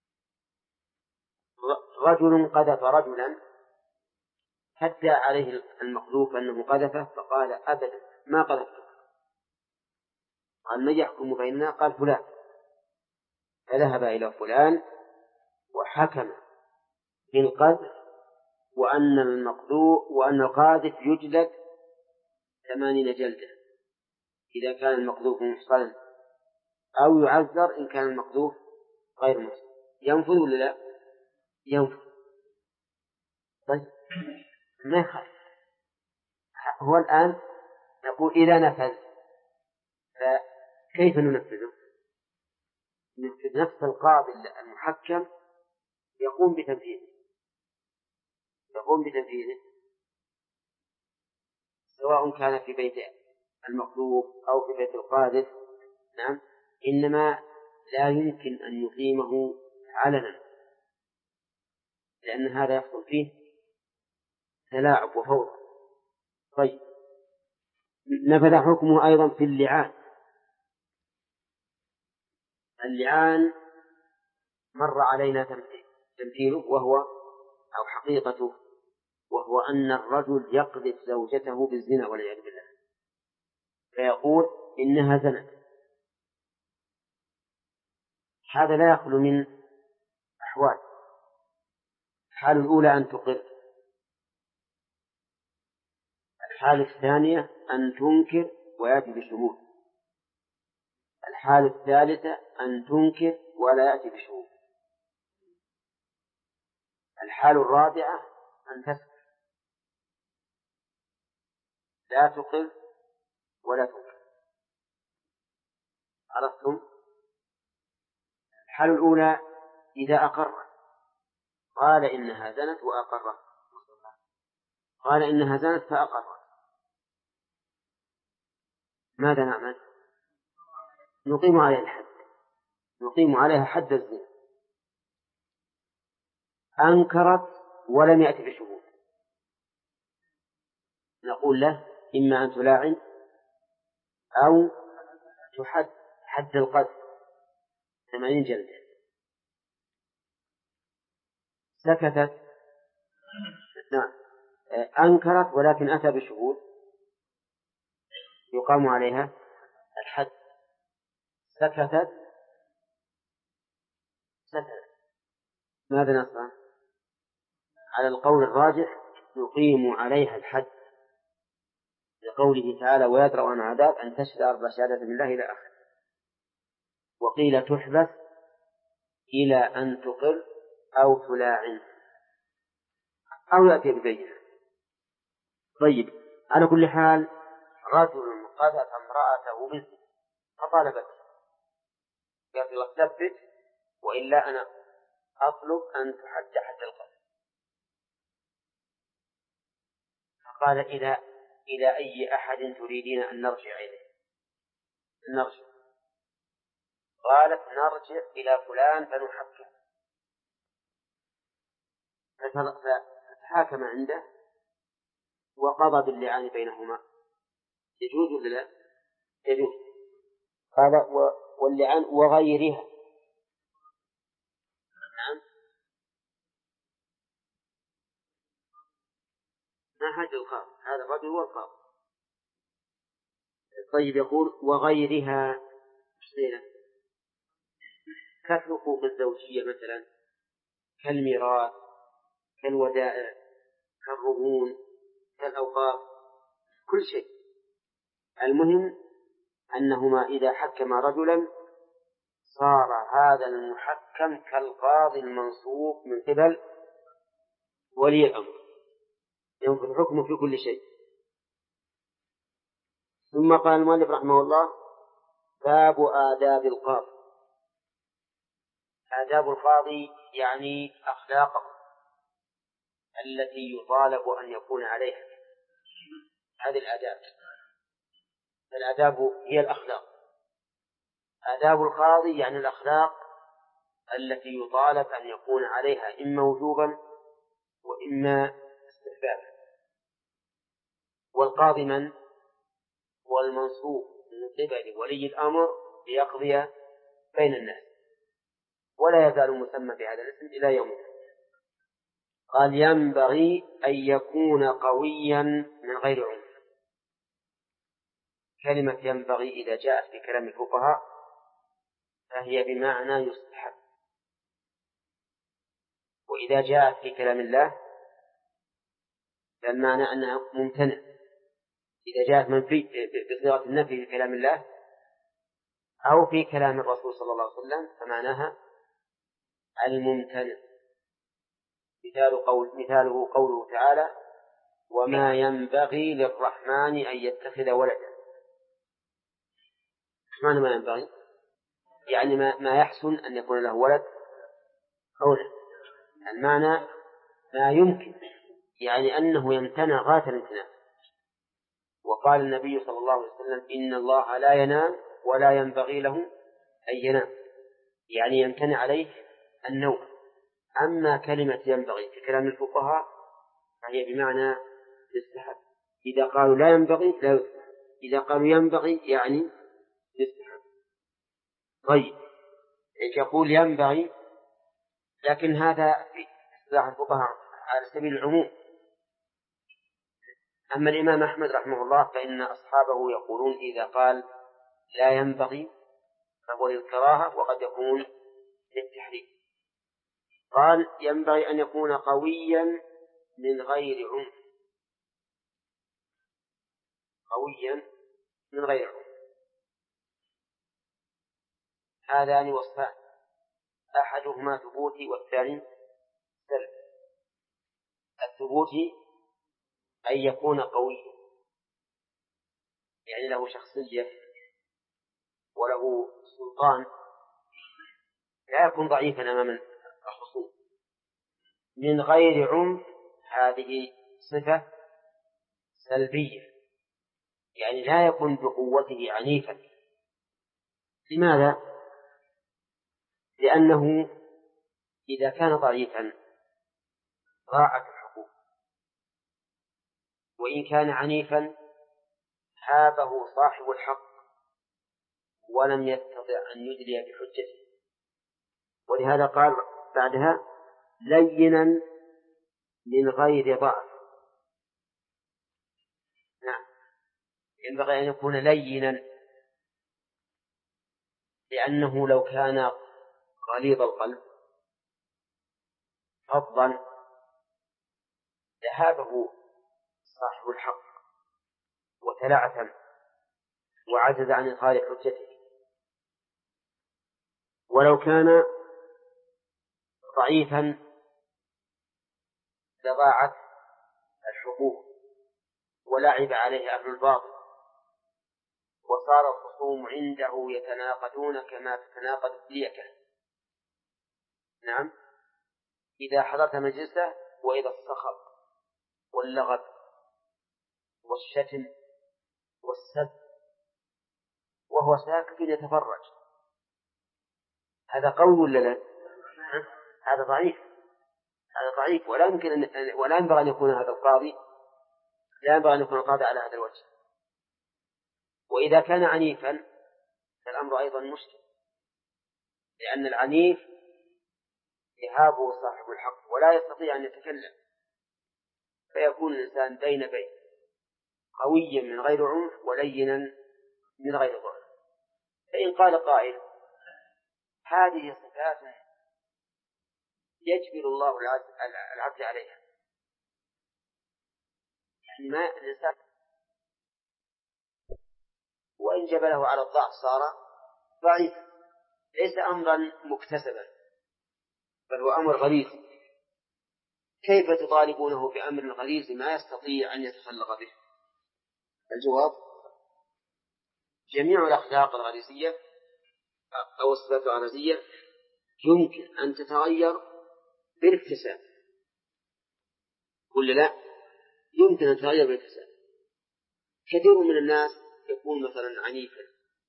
رجل قذف رجلا حتى عليه المقذوف أنه قذفه فقال أبدا ما قذفته، قال من يحكم بيننا؟ قال فلان، فذهب إلى فلان وحكم بالقذف وأن القاذف يجلد 80 جلدة إذا كان المقذوف محصنا، أو يعذر إن كان المقذوف غير محصن. ينفذ ولا لا؟ ينفذ. طيب، ما يخالف. هو الآن نقول إذا نفذ فكيف ننفذه؟ ننفذ نفس القاضي المحكم يقوم بتنفيذه سواء كان في بيت المقذوف أو في بيت القاذف. نعم، إنما لا يمكن أن يقيمه علنا، لأن هذا يحصل فيه تلاعب وفوضى. طيب، نفذ حكمه أيضا في اللعان. اللعان مر علينا تمثيله أو حقيقته، وهو أن الرجل يقذف زوجته بالزنا والعياذ بالله، فيقول إنها زنت. هذا لا يخلو من أحوال. الحالة الأولى أن تقر، الحالة الثانية أن تنكر ويأتي بشهود، الحالة الثالثة أن تنكر ولا يأتي بشهود، الحالة الرابعة أن تسكت لا تقر ولا تنكر. عرفتم؟ الحالة الأولى إذا أقر قال إنها زنت وأقرت، قال إنها زنت فأقرت، ماذا نعمل؟ نقيم عليها الحد، نقيم عليها حد الزنا. أنكرت ولم يأتي بشهود، نقول له إما أن تلاعن أو تحد حد القذف 80 جلدة. سكتت، نعم، أنكرت ولكن أتى بشهود يقام عليها الحد. سكتت ماذا نصنع؟ على القول الراجح نقيم عليها الحد، لقوله تعالى ويدرأ عن عذاب أن تشهد 4 شهادات بالله إلى آخره. وقيل تحبس إلى أن تقر أو تلاعن أو يأتي ببينة. طيب، على كل حال رجل قذف امرأته بالزنا فطالبت، قالت له ثبت وإلا أنا أطلب أن تحد حد القذف. فقال إلى أي أحد تريدين أن نرجع إليه؟ نرجع. قالت نرجع إلى فلان فنحكم. فتحاكم عنده وقضى باللعان بينهما. يجوز ولا لا؟ يجوز. قال واللعان وغيرها. نعم ما حد الخاطب، هذا الرجل هو الخاطب. طيب يقول وغيرها كالحقوق الزوجية مثلا، كالميراث، كالودائع، كالرهون، كالأوقاف، كل شيء. المهم أنهما إذا حكم رجلا صار هذا المحكم كالقاضي المنصوب من قبل ولي الأمر، ينفذ الحكم في كل شيء. ثم قال المؤلف رحمه الله باب آداب القاضي. آداب القاضي يعني أخلاقه التي يطالب أن يكون عليها، هذه الآداب. الآداب هي الأخلاق. آداب القاضي يعني الأخلاق التي يطالب أن يكون عليها إما وجوبا وإما استحبابا. والقاضي من هو المنصوب من قبل ولي الأمر ليقضي بين الناس، ولا يزال مسمى بهذا الاسم إلى يومنا. قال ينبغي أن يكون قويا من غير عنف. كلمة ينبغي إذا جاءت في كلام الفقهاء فهي بمعنى يستحب، وإذا جاءت في كلام الله فالمعنى أنها ممتنع. إذا جاءت منفي بصيغة النفي في كلام الله أو في كلام الرسول صلى الله عليه وسلم فمعناها الممتنع. مثاله قوله تعالى وما ينبغي للرحمن أن يتخذ ولدا. معنى ما ينبغي يعني ما يحسن أن يكون له ولد أو لا. المعنى ما يمكن، يعني أنه يمتنع غاية الامتناع. وقال النبي صلى الله عليه وسلم إن الله لا ينام ولا ينبغي له أن ينام، يعني يمتنع عليه النوم. أما كلمة ينبغي في كلام الفقهاء فهي بمعنى يستحب. إذا قالوا لا ينبغي لا يستحب، إذا قالوا ينبغي يعني يستحب. طيب يقول ينبغي، لكن هذا في اصطلاح الفقهاء على سبيل العموم. أما الإمام أحمد رحمه الله فإن أصحابه يقولون إذا قال لا ينبغي فهو للكراهة وقد يكون للتحريم. قال ينبغي أن يكون قويا من غير عنف. قويا من غير عنف، هذان وصفان، أحدهما ثبوتي والثاني سلبي. الثبوتي أن يكون قويا يعني له شخصية وله سلطان، لا يكون ضعيفا أمام الخصوم. من غير عنف هذه صفة سلبية، يعني لا يكون بقوته عنيفا. لماذا؟ لأنه إذا كان ضعيفا ضاعت الحقوق، وإن كان عنيفا هابه صاحب الحق ولم يستطع أن يدلي بحجته. ولهذا قال بعدها لينا من غير ضعف. نعم ينبغي أن يكون لينا، لأنه لو كان غليظ القلب فظا ذهابه صاحب الحق وتلعثم وعجز عن إظهار حجته. ولو كان ضعيفا لضاعت الحقوق ولعب عليه أهل الباطل، وصار الخصوم عنده يتناقضون كما تتناقض الديكة. نعم إذا حضرت مجلسه وإذا الصخب واللغط والشتم والسب وهو ساكت يتفرج، هذا قوي ولا لا؟ هذا ضعيف، هذا ضعيف. ولا ينبغي أن يكون هذا القاضي، لا ينبغي أن يكون القاضي على هذا الوجه. وإذا كان عنيفا فالأمر أيضا مشكل، لأن العنيف يهابه صاحب الحق ولا يستطيع أن يتكلم، فيكون الإنسان بين بين، قويا من غير عنف ولينا من غير ضعف. فإن قال قائل هذه صفات يجبر الله العبد عليها، يعني ما الإنسان وإن جبله على الضعف صار ضعيفا، ليس أمرا مكتسبا بل هو أمر غريزي، كيف تطالبونه بأمر غريزي ما يستطيع أن يتخلق به؟ الجواب جميع الأخلاق الغريزية أو الصفات الغريزية يمكن أن تتغير بالاكتساب، ولا لا؟ يمكن أن تتغير بالاكتساب. كثير من الناس يكون مثلا عنيفا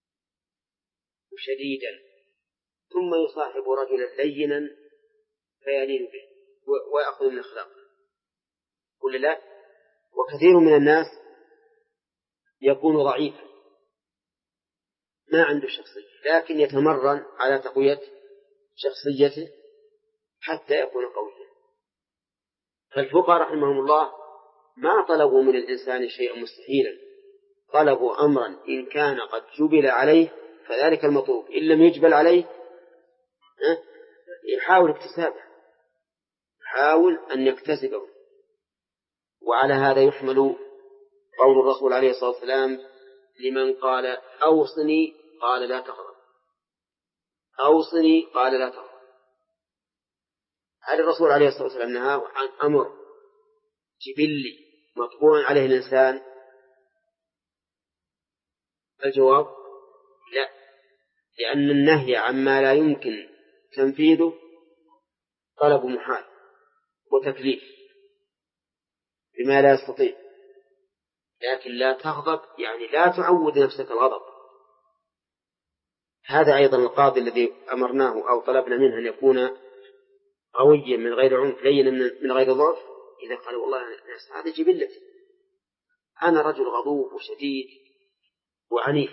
وشديدا ثم يصاحب رجلا لينا فيلين به ويأخذ من أخلاقه، ولا لا؟ وكثير من الناس يكون ضعيفا ما عنده شخصية لكن يتمرن على تقوية شخصيته حتى يكون قويا. فالفقهاء رحمهم الله ما طلبوا من الإنسان شيئا مستحيلا، طلبوا أمرا إن كان قد جبل عليه فذلك المطلوب، إن لم يجبل عليه يحاول اكتسابه، يحاول أن يكتسبه. وعلى هذا يحمل قول الرسول عليه الصلاة والسلام لمن قال أوصني قال لا تغضب، أوصني قال لا تغضب. هل الرسول عليه الصلاة والسلام نهى عن أمر جبلي مطبوع عليه الإنسان؟ الجواب لا، لأن النهي عما لا يمكن تنفيذه طلب محال وتكليف بما لا يستطيع. لكن لا تغضب يعني لا تعود نفسك الغضب. هذا أيضا القاضي الذي أمرناه أو طلبنا منه أن يكون قويا من غير عنف لينا من غير ضعف، إذا قال والله هذا جبلتي، أنا رجل غضوب وشديد وعنيف،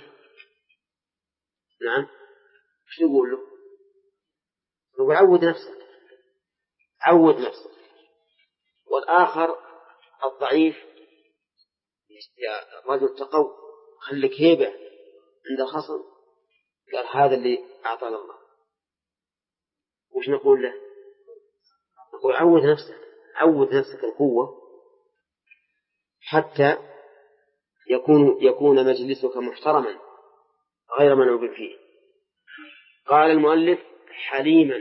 نعم، شو نقول له؟ نقول عود نفسك، عود نفسك. والآخر الضعيف يا رجل تقو خلك هيبة عند الخصم، قال هذا اللي أعطانا الله، وش نقول له؟ نقول عود نفسك، عود نفسك القوة حتى يكون مجلسك محترما غير منعوب فيه. قال المؤلف حليما،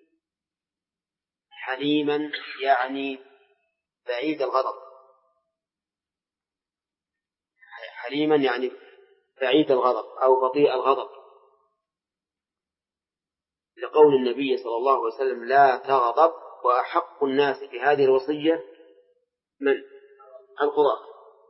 حليما يعني بعيد الغضب، حليما يعني بعيد الغضب أو بطيء الغضب، لقول النبي صلى الله عليه وسلم لا تغضب، وأحق الناس بهذه الوصية من القضاة،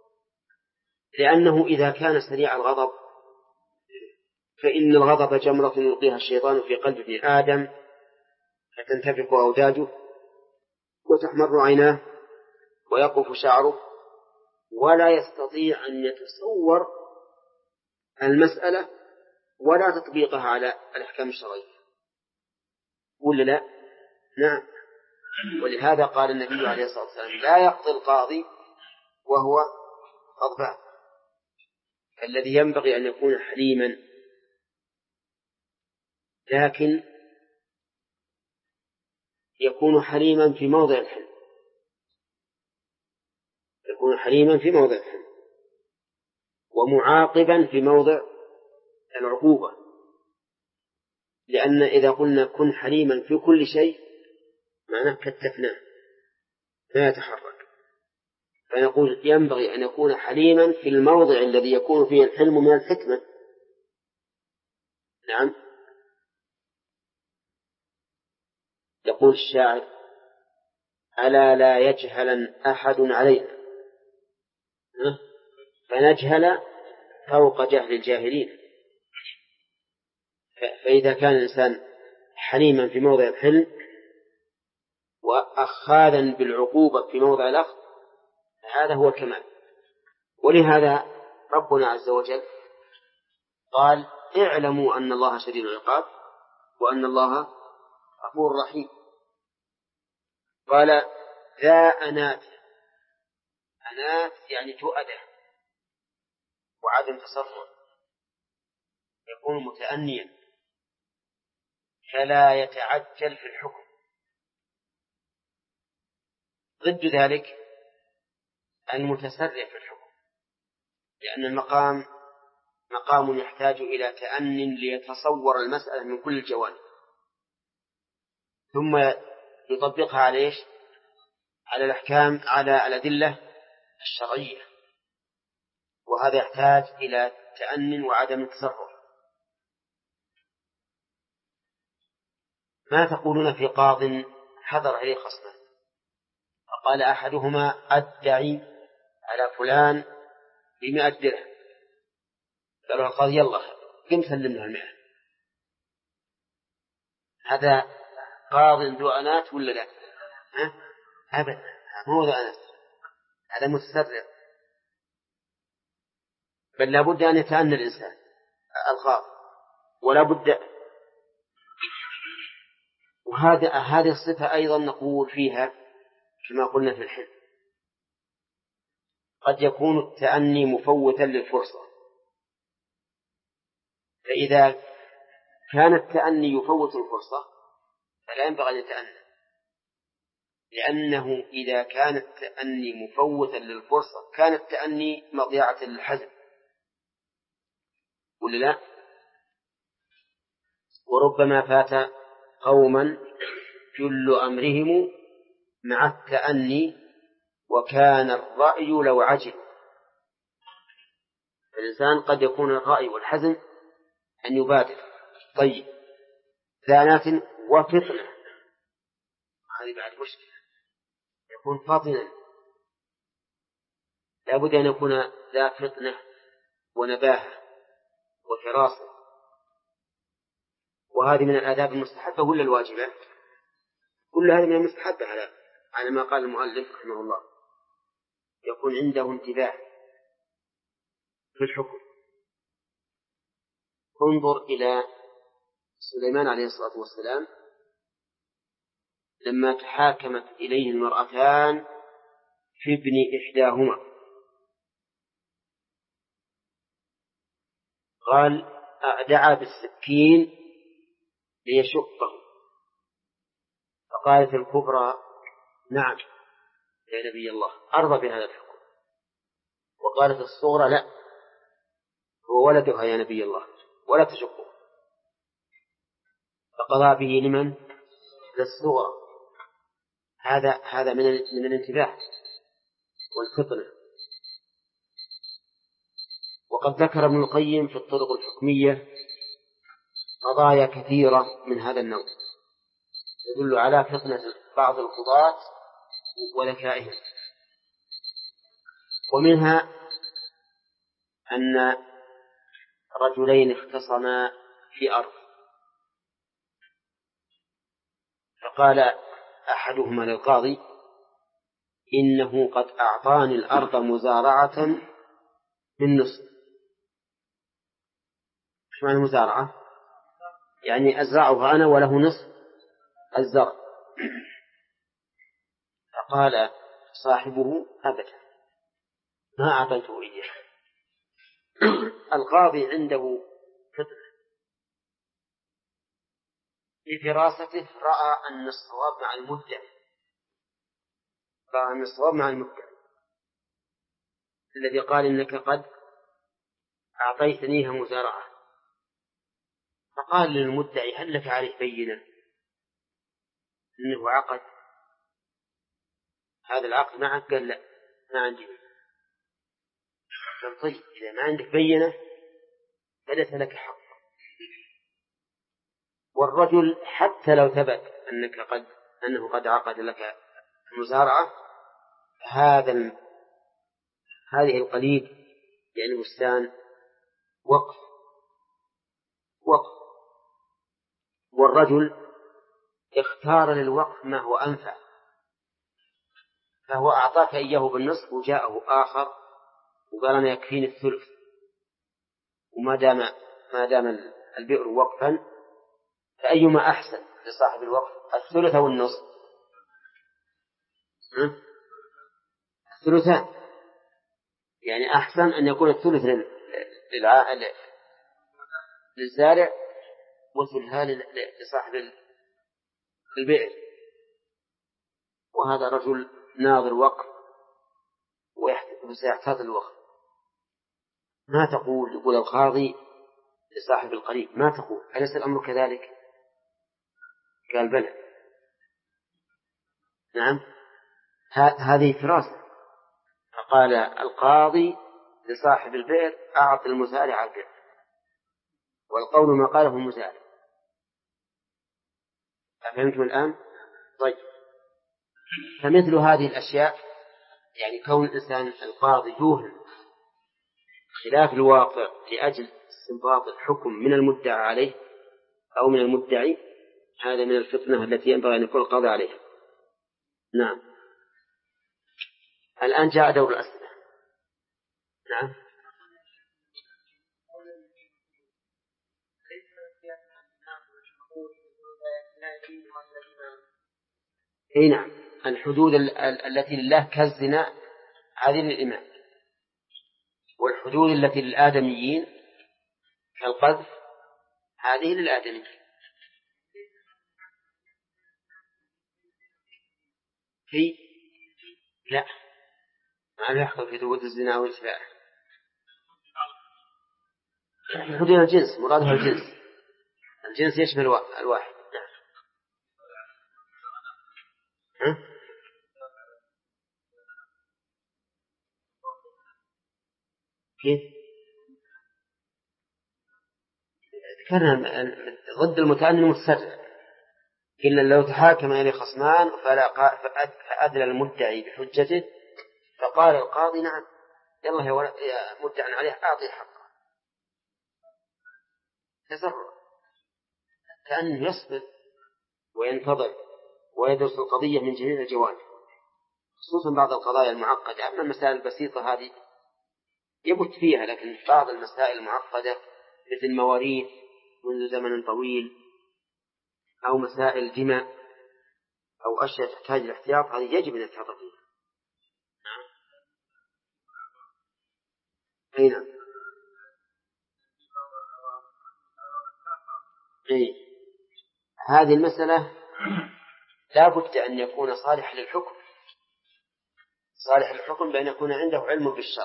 لأنه إذا كان سريع الغضب فإن الغضب جمرة يلقيها الشيطان في قلب ابن آدم فتنتفخ أوداجه وتحمر عيناه ويقف شعره ولا يستطيع أن يتصور المسألة ولا تطبيقها على الأحكام الشرعية، ولا لا؟ نعم. ولهذا قال النبي عليه الصلاة والسلام لا يقضي القاضي وهو غضبان، الذي ينبغي أن يكون حليما، لكن يكون حليما في موضع الحلم، يكون حليما في موضع الحلم ومعاقبا في موضع العقوبة، لأن إذا قلنا كن حليما في كل شيء معناه كتفناه لا يتحرك، فنقول ينبغي أن يكون حليما في الموضع الذي يكون فيه الحلم من الحكمة. نعم. يقول الشاعر ألا لا يجهل أحد علينا فنجهل فوق جهل الجاهلين. فإذا كان الإنسان حليما في موضع الحلم وأخاذا بالعقوبة في موضع الأخذ هذا هو الكمال. ولهذا ربنا عز وجل قال اعلموا أن الله شديد العقاب وأن الله غفور رحيم. قال ذا أنات، أنات يعني تؤدة وعدم تصرف، يكون متأنيا فلا يتعجل في الحكم. ضد ذلك المتسرع في الحكم، لأن المقام مقام يحتاج إلى تأن ليتصور المسألة من كل الجوانب ثم يطبقها على على الأحكام، على الأدلة الشرعية، وهذا يحتاج إلى تأن وعدم التصرف. ما تقولون في قاض حضر إليه خصمان فقال أحدهما أدعي على فلان ب100 درهم، قالوا القاضي يلا قم سلمنا 100. هذا قاض ذو أنات ولا لا؟ أبدا، مو ذو أنات، هذا متسرع، بل لا بد أن يتأنى الإنسان القاضي، ولا بد. هذه الصفة أيضا نقول فيها كما قلنا في الحلم، قد يكون التأني مفوتا للفرصة، فإذا كان التأني يفوت الفرصة فلا ينبغي أن يتأنى، لأنه إذا كان التأني مفوتا للفرصة كان التأني مضيعة للحزم، ولا لا؟ وربما فات قوما جل أمرهم مع التأني وكان الرأي لو عجل. الإنسان قد يكون الرأي والحزم أن يبادر. طيب ذانات وفطنة، هذه بعد مشكلة، يكون فاطنا، لا بد أن يكون ذا فطنة ونباهة وفراسة، وهذه من الآداب المستحبة ولا الواجبة؟ كل هذه من المستحبة على ما قال المؤلف رحمه الله، يكون عنده انتباه في الحكم. انظر إلى سليمان عليه الصلاة والسلام لما تحاكمت إليه المرأتان في ابن إحداهما، قال دعا بالسكين ليشقه، فقالت الكبرى نعم يا نبي الله أرضى بهذا الحكم، وقالت الصغرى لا هو ولدها يا نبي الله ولا تشقه، فقضى به لمن؟ للصغرى. هذا من الانتباه والفطنة. وقد ذكر ابن القيم في الطرق الحكمية قضايا كثيرة من هذا النوع يدل على فطنة بعض القضاة وذكائهم، ومنها أن رجلين اختصما في أرض، فقال أحدهما للقاضي إنه قد أعطاني الأرض مزارعة بالنصف. إيش معنى مزارعة؟ يعني أزرعها أنا وله نصف الزرع. فقال صاحبه أبدا ما أعطيته إياه. القاضي عنده فطنة لفراسته، رأى أن الصواب مع المدعي، رأى أن الصواب مع المدعي الذي قال إنك قد أعطيتنيها مزارعة، فقال للمدعي هل لك عليه بينة أنه عقد هذا العقد معك؟ قال لا ما عندي بينة. قال طيب إذا ما عندك بينة فليس لك حق. والرجل حتى لو ثبت أنه قد عقد لك المزارعة، هذه القليد يعني بستان وقف، والرجل اختار للوقف ما هو أنفع، فهو أعطاك إياه بالنصف وجاءه آخر وقال أنا يكفيني الثلث، وما دام ما دام البئر وقفا فأيما أحسن لصاحب الوقف، الثلث أو النصف؟ الثلثان، يعني أحسن أن يكون الثلث للزارع والثلثان لصاحب البئر. وهذا رجل ناظر وقف وسيحتاط الوقف، ما تقول؟ يقول القاضي لصاحب القريب، ما تقول؟ أليس الأمر كذلك؟ قال بلى. نعم، هذه فراسة. فقال القاضي لصاحب البئر أعط المزارع البئر، والقول ما قاله المزارع. أفهمتم الآن؟ طيب، فمثل هذه الأشياء، يعني كون الإنسان القاضي يوهم خلاف الواقع لأجل استنباط الحكم من المدعى عليه أو من المدعي، هذا من الفتنة التي ينبغي أن يكون القاضي عليها. نعم. الآن جاء دور الأسئلة. نعم. اي نعم، الحدود التي لله كالزنا هذه للإمام، والحدود التي للآدميين كالقذف هذه للآدميين. في لا، ما يحصل في حدود الزنا والإسفاء. حدود الجنس مرادها الجنس، الجنس يشمل الواحد. نعم. كيف؟ ذكرنا ضد المتأني المتسرع، إلا لو تحاكم إليه خصمان فأدلى المدعي بحجته فقال القاضي نعم يلا يا مدعى عليه أعطي حقه، تسرع كأنه يصبر وينتظر ويدرس القضية من جميع الجوانب، خصوصا بعض القضايا المعقدة. أما المسائل البسيطة هذه يبت فيها، لكن بعض المسائل المعقدة مثل مواريث منذ زمن طويل أو مسائل دماء أو أشياء تحتاج الاحتياط، هذه يجب أن يتحط فيها. نعم. أي نعم. أي. هذه المسألة لا بد أن يكون صالح للحكم، صالح للحكم بأن يكون عنده علم بالشرع.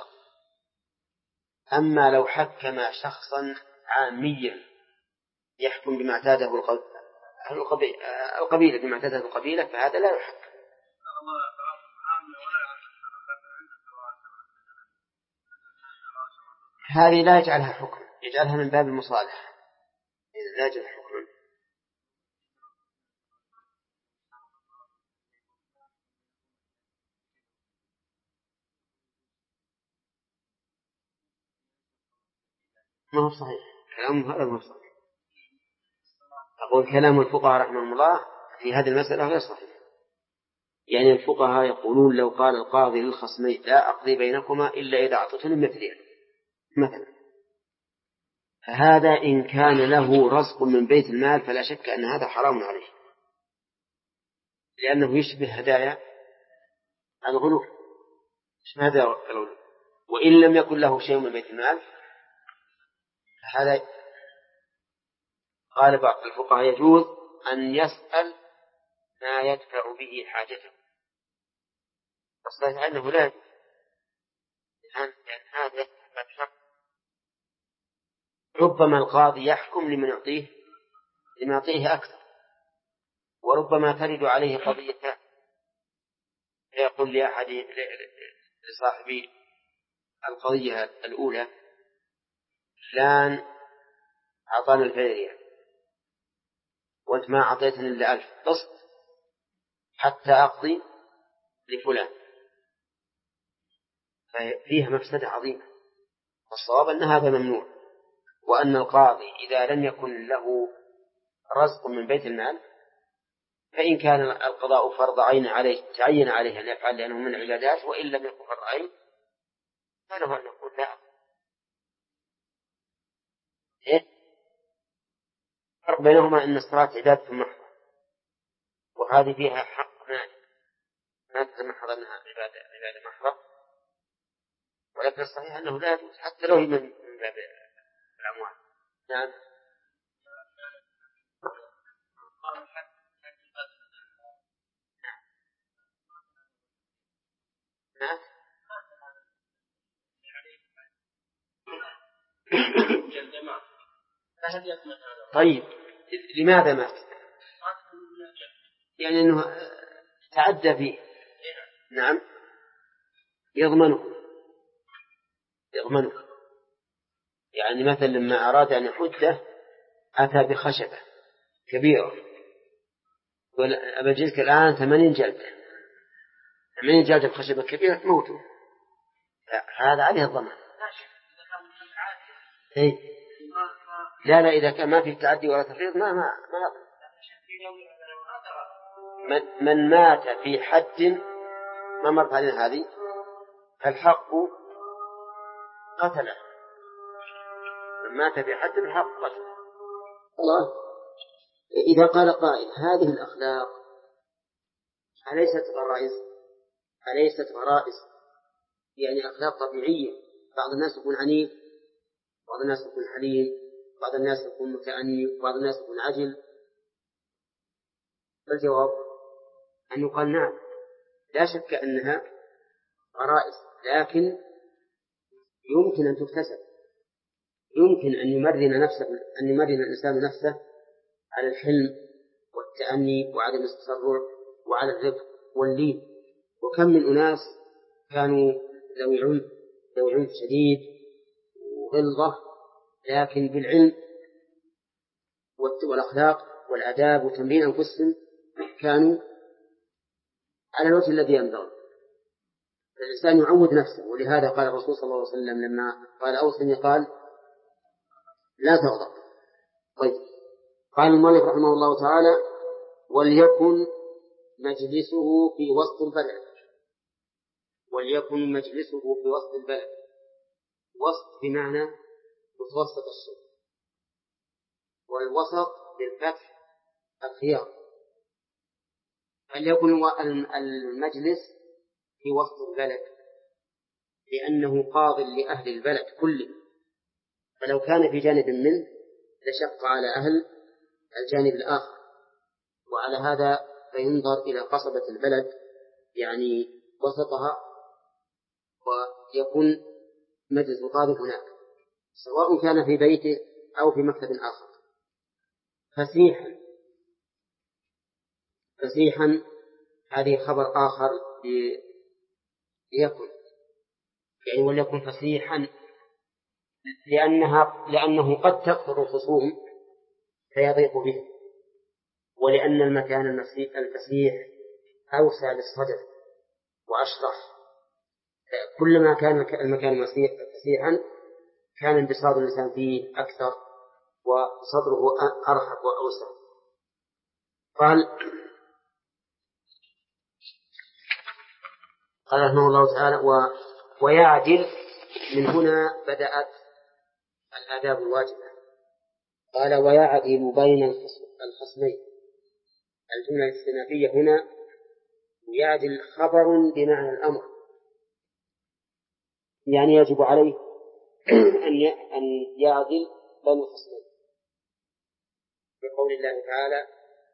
أما لو حكم شخصا عاميا يحكم بما اعتاده القبيلة بما اعتاده القبيلة فهذا لا يحكم. هذه لا يجعلها حكم، يجعلها من باب المصالح، لا يجعلها حكم. ما هو صحيح كلام، هذا ما هو صحيح. أقول كلام الفقهاء رحمهم الله في هذه المسألة غير صحيح. يعني الفقهاء يقولون لو قال القاضي للخصمين لا أقضي بينكما إلا إذا أعطتني مثلها مثلا، فهذا إن كان له رزق من بيت المال فلا شك أن هذا حرام عليه، لأنه يشبه هدايا الغلو، يشبه هدايا الغلو. وإن لم يكن له شيء من بيت المال فهذا قال بعض الفقهاء يجوز أن يسأل ما يدفع به حاجته، فالصحيح أنه لا يجوز، لأن هذا يدفع شر. ربما القاضي يحكم لمن يعطيه أكثر، وربما ترد عليه قضية فيقول لأحد لصاحب القضية الأولى فلان أعطانا الفيرية وأنت ما أعطيتني إلا 1000 قسط حتى أقضي لفلان، فيها مفسدة عظيمة. والصواب أن هذا ممنوع، وأن القاضي إذا لم يكن له رزق من بيت المال فإن كان القضاء فرض عين عليه تعين عليه أن يفعل لأنه من العبادات، وإن لم يكن فرض عين فله أن يقول لا. إيه؟ الفرق بينهما أن الصلاة عبادة محضة، وهذه فيها حق مالك ما تتمحض منها عبادة محضة، ولكن الصحيح أنه لا يجوز حتى لو هي من باب الأموال. نعم. نعم. طيب لماذا مات؟ يعني أنه تعدى فيه. نعم يضمنه. يعني مثلا لما أراد أن يحده أتى بخشبة كبيرة قال أبجلك الآن 80 جلدة بخشبة كبيرة تموته، هذا عليه الضمان. لا إذا كان ما في تعدي ولا تفريط ما من مات في حد ما مرت علينا هذه فالحق قتله. من مات في حد الحق قتله. الله إذا قال قائل هذه الأخلاق أليست غرائز يعني أخلاق طبيعية، بعض الناس يكون عنيف، بعض الناس يكون حليم، بعض الناس يكون متأني، بعض الناس يكون عجل. فالجواب أن يقال نعم لا شك أنها غرائز، لكن يمكن أن تكتسب، يمكن أن يمرن الإنسان نفسه على الحلم والتأني وعدم التسرع وعلى الرفق واللين. وكم من أناس كانوا ذوي عنف شديد وغلظة، لكن بالعلم والأخلاق والآداب وتمرين أنفسهم كانوا على الوجه الذي ينبغي. الإنسان يعود نفسه، ولهذا قال الرسول صلى الله عليه وسلم لما قال أوصني قال لا تغضب. طيب قال المؤلف رحمه الله تعالى وليكن مجلسه في وسط البلد. وسط بمعنى متوسط الشيء، والوسط بالفتح الخيار. فليكن المجلس في وسط البلد لأنه قاض لأهل البلد كله، فلو كان في جانب منه لشق على أهل الجانب الآخر، وعلى هذا فينظر إلى قصبة البلد يعني وسطها، ويكون مجلس القاضي هناك سواء كان في بيته أو في مكتب آخر. فسيحا هذه خبر آخر ليكن يعني وليكن فسيحا لأنه قد تكثر الخصوم فيضيق به، ولأن المكان الفسيح أوسع للصدر وأشرح. كلما كان المكان فسيحا كان انبساط الإنسان فيه أكثر وصدره أرحب وأوسع. قال رحمه الله تعالى ويعدل. من هنا بدأت الآداب الواجبة. قال ويعدل بين الخصمين. الجملة الاستئنافية هنا يعدل خبر بمعنى الأمر، يعني يجب عليه أن يعدل بين الخصمين، بقول الله تعالى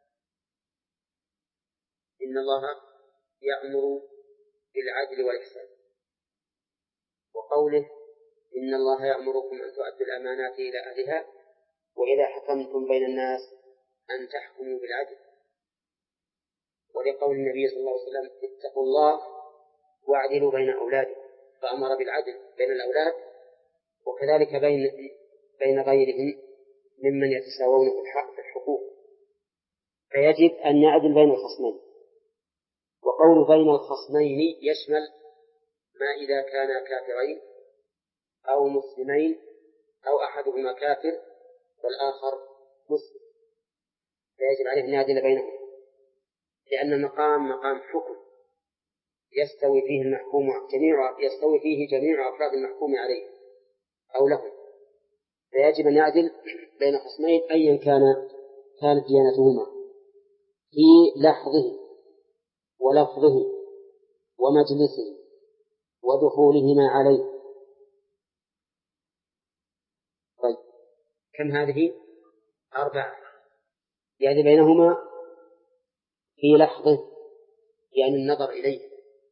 إن الله يأمر بالعدل والإحسان، وقوله إن الله يأمركم أن تؤدوا الأمانات إلى أهلها وإذا حكمتم بين الناس أن تحكموا بالعدل، ولقول النبي صلى الله عليه وسلم اتقوا الله واعدلوا بين أولادكم، فأمر بالعدل بين الأولاد وكذلك بين غيرهم ممن يتساوون في الحقوق، فيجب أن يعدل بين الخصمين. وقول بين الخصمين يشمل ما إذا كانا كافرين أو مسلمين أو أحدهما كافر والآخر مسلم، فيجب عليه أن يعدل بينهم، لأن المقام مقام حكم يستوي فيه جميع أفراد المحكوم عليه أو لهم، فيجب أن يعدل بين خصمين أيا كان كانت ديانتهما في لحظه ولفظه ومجلسه ودخولهما عليه. طيب كم هذه؟ 4. يعني بينهما في لحظه، يعني النظر إليه،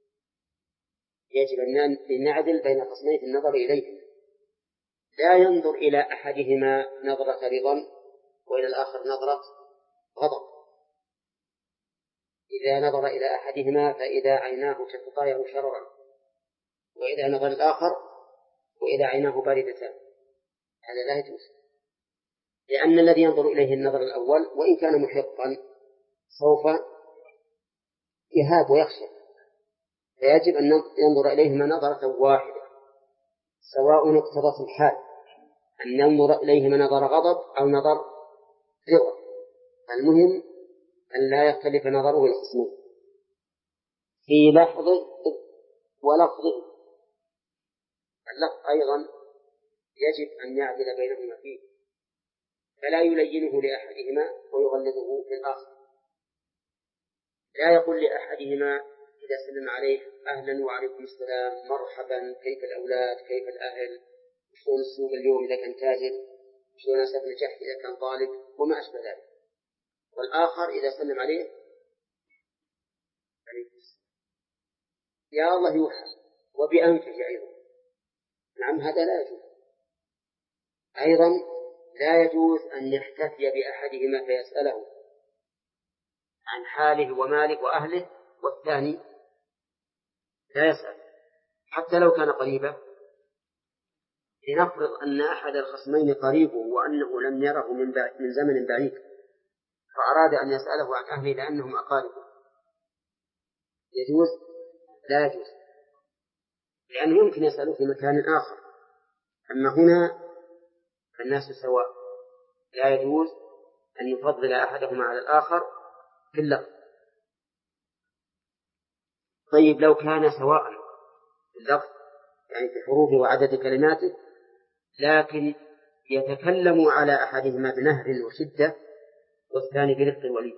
يجب أن نعدل بين خصمين في النظر إليه، لا ينظر إلى أحدهما نظرة رضا وإلى الآخر نظرة غضب. إذا نظر إلى أحدهما فإذا عيناه تتطاير شررا، وإذا نظر الآخر وإذا عيناه باردتان، هذا لا يجوز، لأن الذي ينظر إليه النظر الأول وإن كان محقا سوف يهاب ويخشى، فيجب أن ينظر إليهما نظرة واحدة، سواء اقتضت الحال أن ينظر إليهما نظر غضب أو نظر رضا، المهم أن لا يختلف نظره الخصمين في لحظه ولفظه. اللفظ أيضا يجب أن يعدل بينهما فيه، فلا يلينه لأحدهما ويغلظه للآخر. لا يقول لأحدهما إذا سلم عليه أهلا وعليكم السلام مرحبا، كيف الأولاد، كيف الأهل، شلون السوق اليوم إذا كان تاجر، شلون أسد نجح إذا كان طالب، وما أشبه ذلك. والآخر إذا سلم عليه يا الله يوحى وبأنفه أيضا، نعم هذا لا يجوز. أيضا لا يجوز أن يحتفي بأحدهما فيسأله عن حاله وماله وأهله والثاني لا يسأل حتى لو كان قريبا. لنفرض أن أحد الخصمين قريبه وأنه لم يره من زمن بعيد، فأراد أن يسأله عن أهله لأنهم أقاربه، يجوز؟ لا يجوز، لأنه يمكن يسأله في مكان آخر. أما هنا فالناس سواء، لا يجوز أن يفضل أحدهما على الآخر في اللفظ. طيب لو كان سواء في اللفظ، يعني في حروفه وعدد كلماته، لكن يتكلم على أحدهما بنهر وشدة والثاني برفق ولين،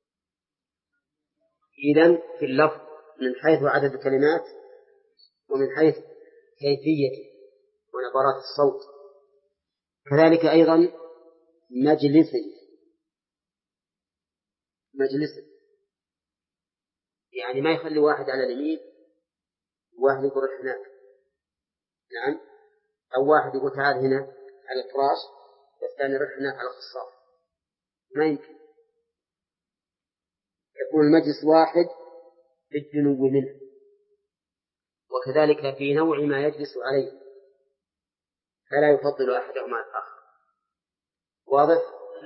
إذن في اللفظ من حيث عدد الكلمات ومن حيث كيفية ونبرات الصوت. كذلك أيضا مجلس يعني ما يخلي واحد على اليمين وواحد يقول هناك، نعم، أو واحد يقول تعال هنا على الفراش والثاني يروح هناك على الخصاص، ما يمكن. يكون المجلس واحد بالجنوب منه، وكذلك في نوع ما يجلس عليه، فلا يفضل أحدهما على الآخر. واضح؟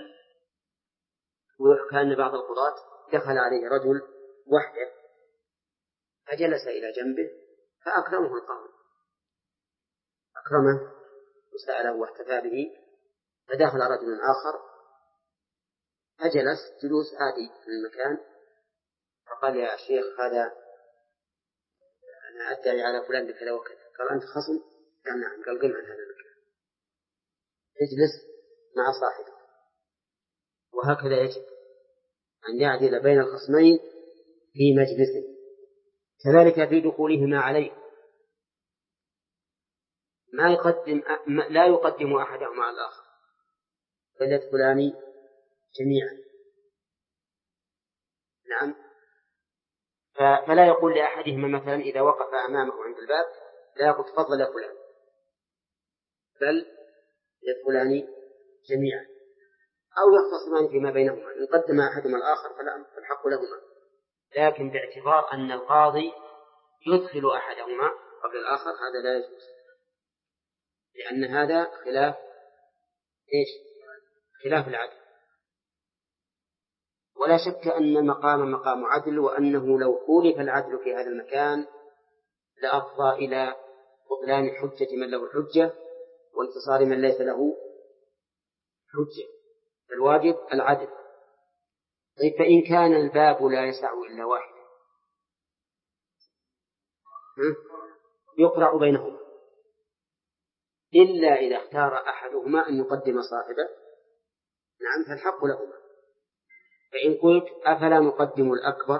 ويحكى أن بعض القضاة دخل عليه رجل وحده فجلس إلى جنبه فأكرمه القوم، أكرمه وسأله واحتفى به، فدخل رجل آخر فجلس جلوس عادي في المكان، فقال يا شيخ هذا أنا أدعي على فلان بكذا وكذا. قال أنت خصم؟ قال نعم. قال قم عن هذا المكان، اجلس مع صاحبك. وهكذا يجب أن يعدل بين الخصمين في مجلسه. كذلك في دخولهما عليه لا يقدم أحدهما على الآخر، بل يدخلان جميعا، نعم. فلا يقول لأحدهما مثلا إذا وقف أمامه عند الباب لا يقول تفضل يا فلان، بل يدخلان جميعا، أو يختصمان فيما بينهما، إن قدم أحدهما الآخر فالحق لهما، لكن باعتبار أن القاضي يدخل أحدهما قبل الآخر هذا لا يجوز، لأن هذا خلاف العدل. ولا شك أن المقام مقام عدل، وأنه لو خولف العدل في هذا المكان لأفضى إلى بطلان حجة من له حجة وانتصار من ليس له حجة، فالواجب العدل. طيب فإن كان الباب لا يسع إلا واحد يقرع بينهما، إلا إذا اختار أحدهما أن يقدم صاحبه، نعم، فالحق لهما. فإن قلت أفلا نقدم الأكبر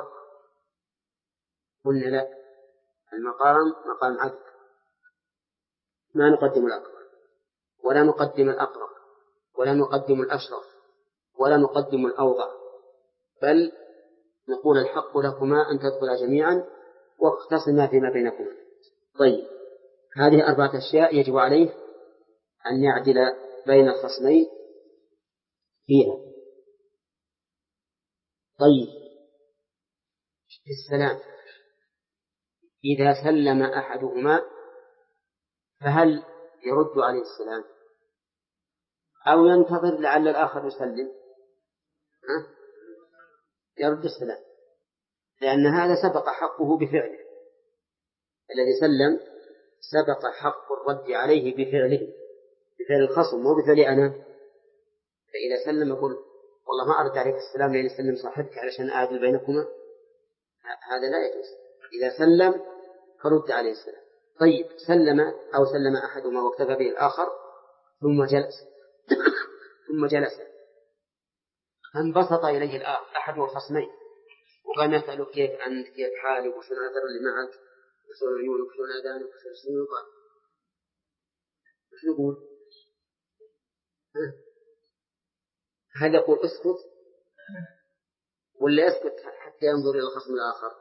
قلنا لا، المقام مقام عدل، ما نقدم الأكبر ولا نقدم الأقرب ولا نقدم الأشرف ولا نقدم الأوضع، بل نقول الحق لكما أن تدخلا جميعا واختصما فيما بينكما. طيب، هذه 4 أشياء يجب عليه أن يعدل بين الخصمين فيها. طيب، في السلام إذا سلم أحدهما فهل يرد عليه السلام أو ينتظر لعل الآخر يسلم؟ يرد السلام، لأن هذا سبق حقه بفعله، الذي سلم سبق حق الرد عليه بفعله، بفعل الخصم مو بفعل أنا. فإذا سلم يقول والله ما أرد عليك السلام لأن يسلم صاحبك علشان أعدل بينكما، هذا لا يجوز. إذا سلم فرد عليه السلام. طيب، سلم أو سلم أحدهما واكتفى به الآخر ثم جلس فانبسط إليه أحد الخصمين وقال نسأله كيف أنت، كيف حالك، وشو الأثر اللي معك، وشو عيونك، وشو آذانك، وشو سنوك، وشو يقول؟ هل يقول اسكت ولا يسكت حتى ينظر إلى الخصم الآخر؟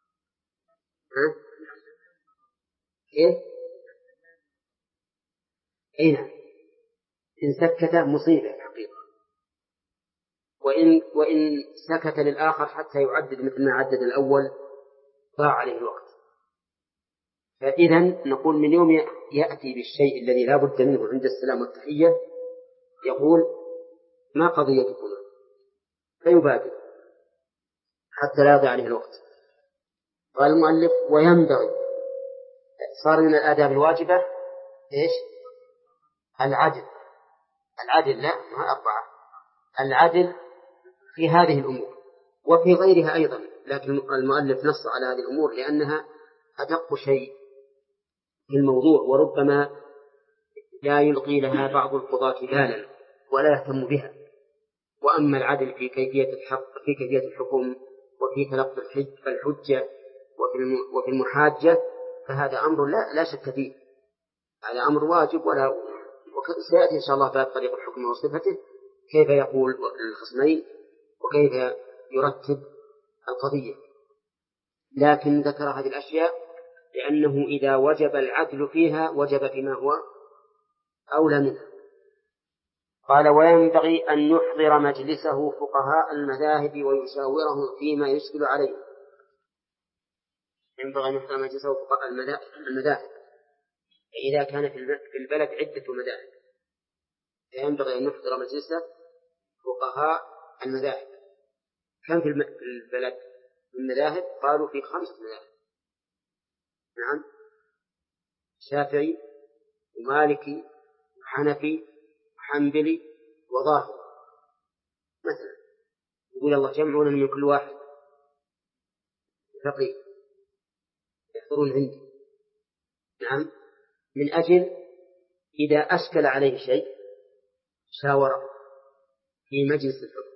كيف؟ أين إن سكت مصيبة الحقيقة، وإن سكت للآخر حتى يعدد مثل ما عدد الأول ضاع عليه الوقت. فإذا نقول من يوم يأتي بالشيء الذي لا بد منه عند السلام والتحية يقول ما قضيتكما، فيبادر حتى لا يضيع عليه الوقت. قال المؤلف وينبغي، صار من الآداب الواجبة إيش؟ العدل لا ما 4، العدل في هذه الأمور وفي غيرها أيضا، لكن المؤلف نص على هذه الأمور لأنها أدق شيء في الموضوع، وربما لا يلقي لها بعض القضاة بالا ولا يهتم بها. وأما العدل في كيفية الحكم وفي تلقي الحجة وفي المحاجة فهذا أمر لا شك فيه، هذا أمر واجب، وسيأتي إن شاء الله باب طريق الحكم وصفته كيف يقول للخصمين وكيف يرتب القضية. لكن ذكر هذه الأشياء لأنه إذا وجب العدل فيها وجب فيما هو أولى منها. قال وينبغي أن يحضر مجلسه فقهاء المذاهب ويشاورهم فيما يشكل عليه. ينبغي أن يحضر مجلسه فقهاء المذاهب، فإذا كان في البلد عدة مذاهب فينبغي أن يحضر مجلسه فقهاء المذاهب. كم في البلد من مذاهب؟ قالوا في 5 مذاهب، نعم، شافعي ومالكي وحنفي وحنبلي وظاهري مثلا. يقول الله جمعونا من كل واحد فقيه يحضرون عندي، نعم، من أجل إذا أشكل عليه شيء شاوره في مجلس الحكم.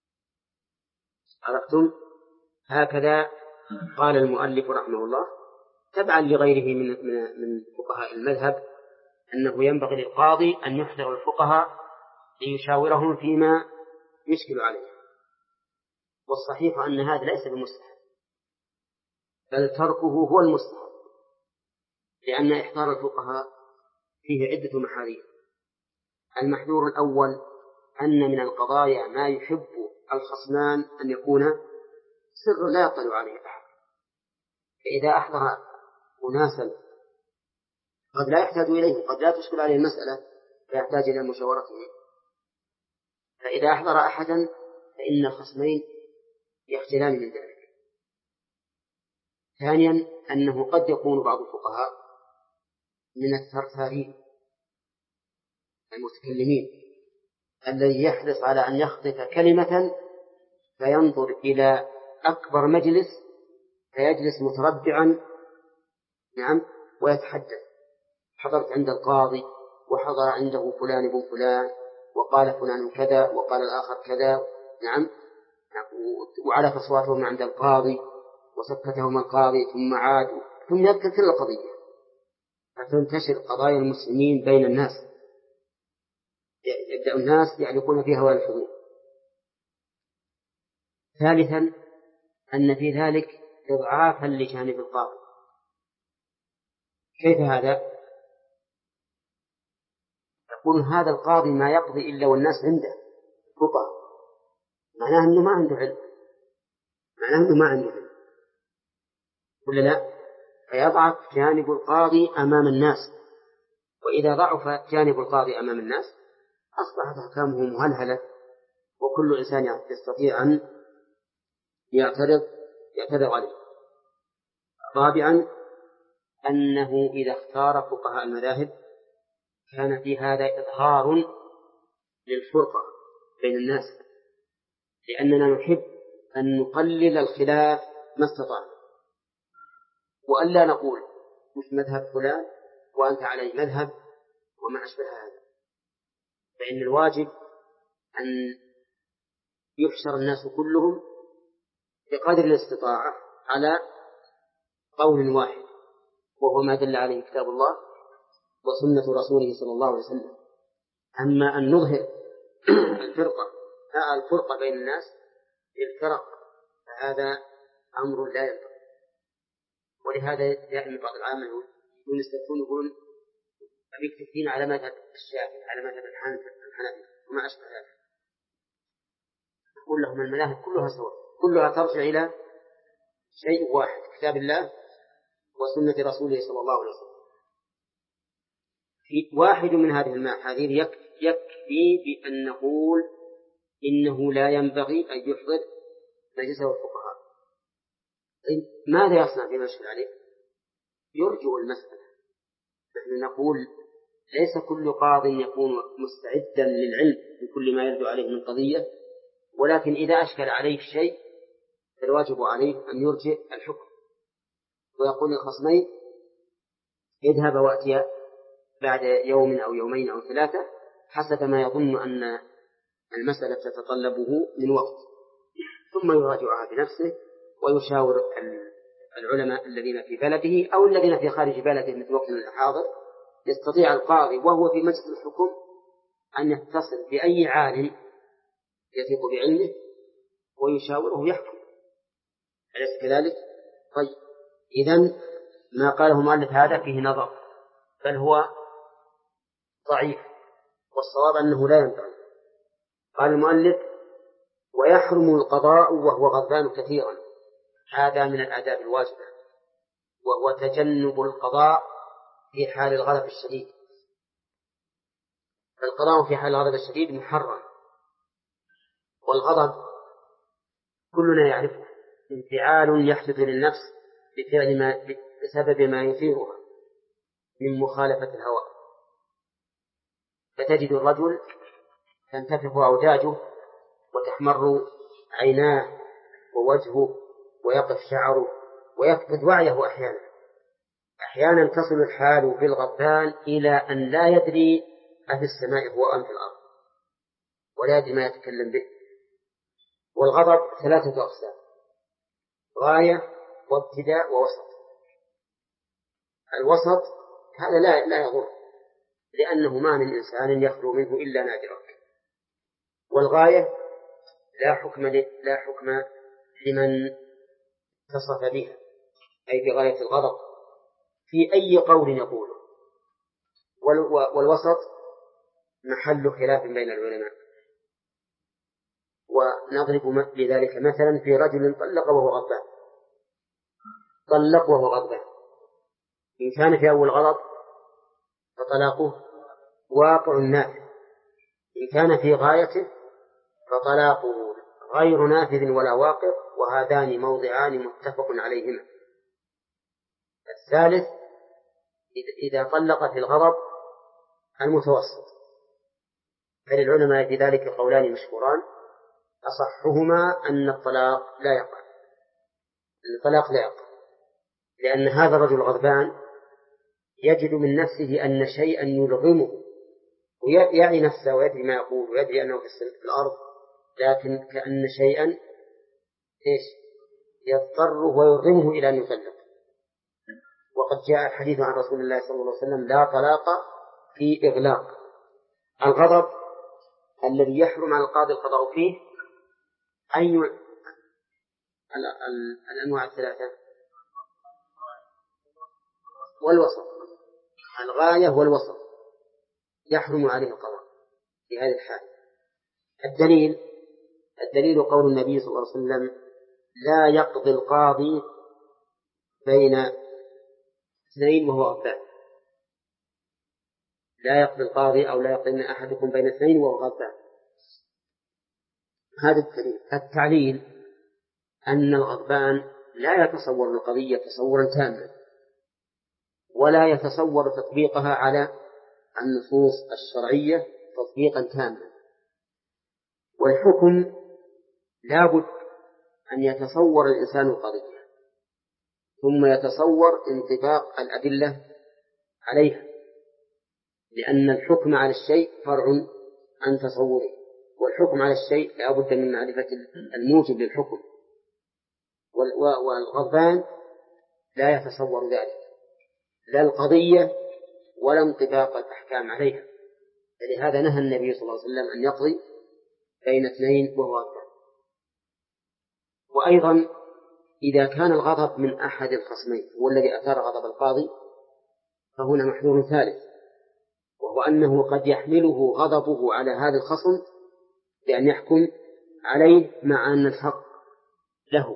عرفتم؟ هكذا قال المؤلف رحمه الله تبعا لغيره من فقهاء المذهب أنه ينبغي للقاضي أن يحضر الفقهاء ليشاورهم فيما يشكل عليه. والصحيح أن هذا ليس بمستحب، بل تركه هو المستحب، لأن إحضار الفقهاء فيه عدة محاذير. المحذور الأول أن من القضايا ما يحب الخصمان أن يكون سر لا يطلع عليه أحد، فإذا أحضر أناسا قد لا يحتاج إليه، قد لا تشكل عليه المسألة فيحتاج إلى مشاورته، فإذا أحضر أحدا فإن الخصمين يخجلان من ذلك. ثانيا أنه قد يكون بعض الفقهاء من الثرثارين المتكلمين الذي يحرص على أن يخطف كلمة فينظر إلى أكبر مجلس فيجلس متربعا، نعم، ويتحدث حضرت عند القاضي وحضر عنده فلان بن فلان وقال فلان كذا وقال الآخر كذا، نعم، وعلت أصواتهم عند القاضي وسكتهم القاضي ثم عادوا ثم يذكر كل القضية فتنتشر قضايا المسلمين بين الناس، يبدأ الناس يعلقون فيها ويلحظون. ثالثا أن في ذلك إضعافا لجانب القاضي. كيف هذا؟ يقول هذا القاضي ما يقضي إلا والناس عنده فقهاء، معناه أنه ما عنده علم، ولا لا؟ فيضعف جانب القاضي أمام الناس، وإذا ضعف جانب القاضي أمام الناس أصبحت أحكامه مهلهلة وكل إنسان يستطيع أن يعترض عليه. رابعا أنه إذا اختار فقهاء المذاهب كان في هذا إظهار للفرقة بين الناس، لأننا نحب أن نقلل الخلاف ما استطعنا، وأن لا نقول مش مذهب فلان وأنت علي مذهب وما أشبه هذا، فإن الواجب أن يحشر الناس كلهم بقدر الاستطاعة على قول واحد، وهو ما دل عليه كتاب الله وسنة رسوله صلى الله عليه وسلم. أما أن نظهر الفرقة بين الناس بالفرق فهذا أمر لا ينبغي. ولهذا دائما بعض العامة يقولون مكتفين على مذهب الشافعي على مذهب الحنفي وما أشبه ذلك. نقول لهم المذاهب كلها سواء، كلها ترجع إلى شيء واحد، كتاب الله وسنة رسوله صلى الله عليه وسلم. في واحد من هذه المحاذير يكفي بأن نقول إنه لا ينبغي أن يحضر مجلسه الفقهاء. ماذا يصنع بما يشكل عليه؟ يرجع المسألة. نحن نقول ليس كل قاض يكون مستعدا للعلم بكل ما يرجع عليه من قضية، ولكن إذا أشكل عليه شيء فالواجب عليه أن يرجع الحكم ويقول للخصمين اذهب وأتيا بعد يوم أو يومين أو ثلاثة حسب ما يظن أن المسألة تتطلبه من وقت، ثم يراجعها بنفسه ويشاور العلماء الذين في بلده أو الذين في خارج بلده مثل وقتنا الحاضر. يستطيع القاضي وهو في مجلس الحكم أن يتصل بأي عالم يثق بعلمه ويشاوره يحكم، أليس كذلك؟ طيب، إذن ما قاله المؤلف هذا فيه نظر، بل هو ضعيف، والصواب أنه لا ينبغي. قال المؤلف ويحرم القضاء وهو غضبان كثيرا، هذا من الآداب الواجبة، وهو تجنب القضاء في حال الغضب الشديد. القضاء في حال الغضب الشديد محرم، والغضب كلنا يعرفه انفعال يحدث للنفس بسبب ما يثيرها من مخالفة الهوى، فتجد الرجل تنتفخ أوداجه وتحمر عيناه ووجهه ويقف شعره ويفقد وعيه أحيانا تصل الحال بالغضبان إلى أن لا يدري أفي السماء هو أم في الأرض ولا يدري ما يتكلم به. والغضب 3 أقسام: غاية وابتداء ووسط. الوسط هذا لا يضر، لأنه ما من إنسان يخلو منه إلا نادرا. والغاية لا حكم لمن اتصف بها، أي بغاية الغضب في أي قول يقوله. والوسط محل خلاف بين العلماء، ونضرب لذلك مثلا في رجل طلق وهو غضبان، إن كان في أول غضب فطلاقه واقع نافذ، إن كان في غايته فطلاقه غير نافذ ولا واقع، وهذان موضعان متفق عليهما. الثالث إذا طلق في الغضب المتوسط، فللعلماء في ذلك قولان مشهوران، أصحهما أن الطلاق لا يقع، لأن هذا الرجل غضبان يجد من نفسه أن شيئا يلغمه ويعي نفسه ويدري ما يقول ويدري أنه في الأرض، لكن كأن شيئا إيش يضطره ويرغمه إلى أن يطلق. وقد جاء الحديث عن رسول الله صلى الله عليه وسلم لا طلاق في إغلاق. الغضب الذي يحرم على القاضي القضاء فيه أي الأنواع الثلاثة؟ والوسط، الغاية والوسط يحرم عليه القضاء في هذه الحال. الدليل قول النبي صلى الله عليه وسلم لا يقضي القاضي بين اثنين وهو غضبان. لا يقضي القاضي أو لا يقضي أحدكم بين اثنين وهو غضبان. هذا الدليل. التعليل أن الغضبان لا يتصور القضية تصورا تاما ولا يتصور تطبيقها على النصوص الشرعية تطبيقا تاما. والحكم لا بد أن يتصور الإنسان القضية ثم يتصور انطباق الأدلة عليها، لأن الحكم على الشيء فرع عن تصوره، والحكم على الشيء لا بد من معرفة الموجب للحكم. والغضبان لا يتصور ذلك، لا القضية ولا انطباق الأحكام عليها، فلهذا نهى النبي صلى الله عليه وسلم أن يقضي بين اثنين وهو غضبان. وأيضا إذا كان الغضب من أحد الخصمين هو الذي أثار غضب القاضي فهنا محذور ثالث، وهو أنه قد يحمله غضبه على هذا الخصم بأن يحكم عليه مع أن الحق له،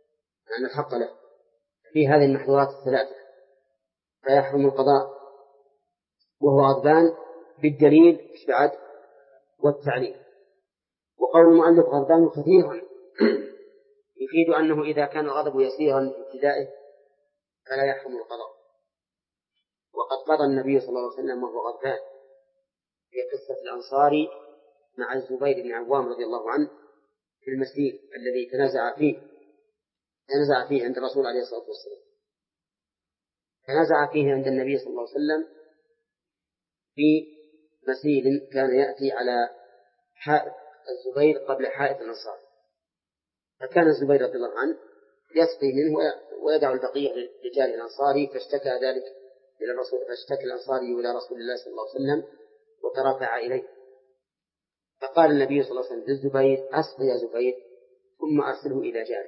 في هذه المحظورات الثلاثة، فيحرم القضاء وهو غضبان بالدليل بعد والتعليل. وقول المؤلف غضبان كثيرا يفيد أنه إذا كان الغضب يسيرا في ابتدائه فلا يحرم القضاء. وقد قضى النبي صلى الله عليه وسلم وهو غضبان في قصة الأنصاري مع الزبير بن عوام رضي الله عنه في المسير الذي تنازع فيه عند الرسول عليه الصلاة والسلام. تنازع فيه عند النبي صلى الله عليه وسلم في مسير كان يأتي على حائط الزبير قبل حائط الأنصار، فكان الزبير رضي الله عنه يسقي منه ويدع البقية لرجال الأنصاري، فاشتكى ذلك إلى الرسول، فاشتكى الأنصاري إلى رسول الله صلى الله عليه وسلم وترافع إليه. فقال النبي صلى الله عليه وسلم للزبير أسقي يا زبير ثم أرسله إلى جارك.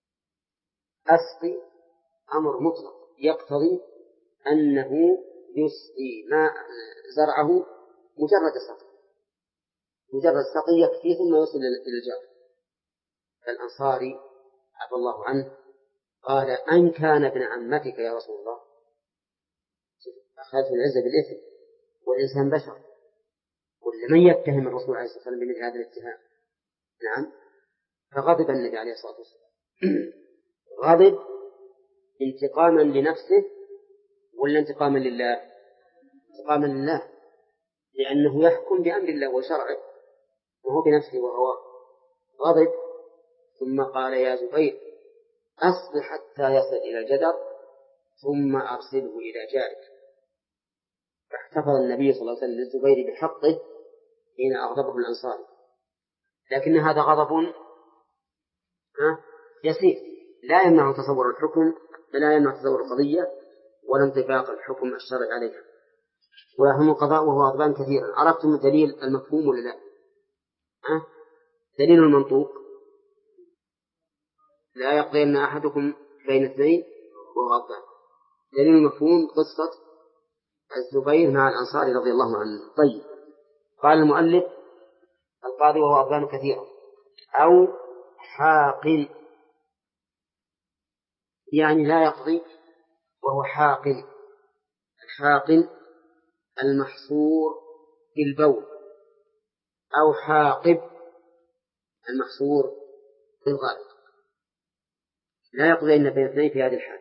أسقي أمر مطلق يقتضي أنه يسقي ماء زرعه مجرد سقي يكفي ثم يوصل إلى الجار. فالأنصاري عفى الله عنه قال أن كان ابن عمتك يا رسول الله، أخذت العزة بالإثم والإنسان بشر، كل من يتهم الرسول عليه الصلاة والسلام بمثل هذا الاتهام. نعم. فغضب النبي عليه الصلاة والسلام غضب انتقاما لنفسه ولا انتقاما لله؟ انتقاما لله، لأنه يحكم بأمر الله وشرعه وهو بنفسه وهو غضب. ثم قال يا زبير أصبر حتى يصل إلى الجدر ثم أرسله إلى جارك. فاحتفظ النبي صلى الله عليه وسلم للزبير بحقه حين أغضبه الأنصاري، لكن هذا غضب يسير لا يمنع تصور الحكم، لا يمنع تصور القضية ولا انطباق الحكم الشرعي عليها. ويحرم القضاء وهو غضبان كثيرا. عرفتم الدليل المفهوم ولا لا؟ دليل المنطوق لا يقضين أحدكم بين اثنين وهو غضبان. دليل المفهوم قصة الزبير مع الأنصاري رضي الله عنه. طيب، قال المؤلف القاضي وهو غضبان كثيرا أو حاقل، يعني لا يقضي وهو حاقل. الحاقل المحصور بالبول، أو حاقب المحصور بالغائط، لا يقضي إلا بين اثنين في هذه الحال.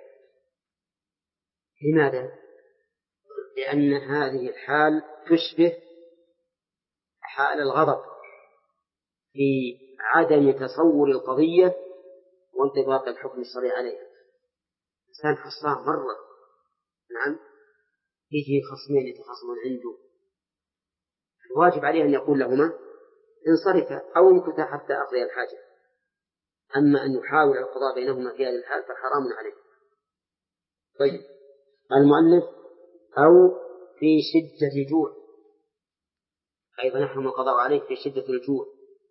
لماذا؟ لأن هذه الحال تشبه حال الغضب في عدم تصور القضية وانطباق الحكم الشرعي عليها. إنسان حصان مرة، نعم، يجي خصمين يتخاصمون عنده، الواجب عليه أن يقول لهما انصرفا أو امكثا حتى أقضي الحاجة. أما أن يحاول القضاء بينهما في هذه الحال فحرام عليه. طيب المؤلف أو في شدة جوع، أيضا يحرم القضاء عليه في شدة الجوع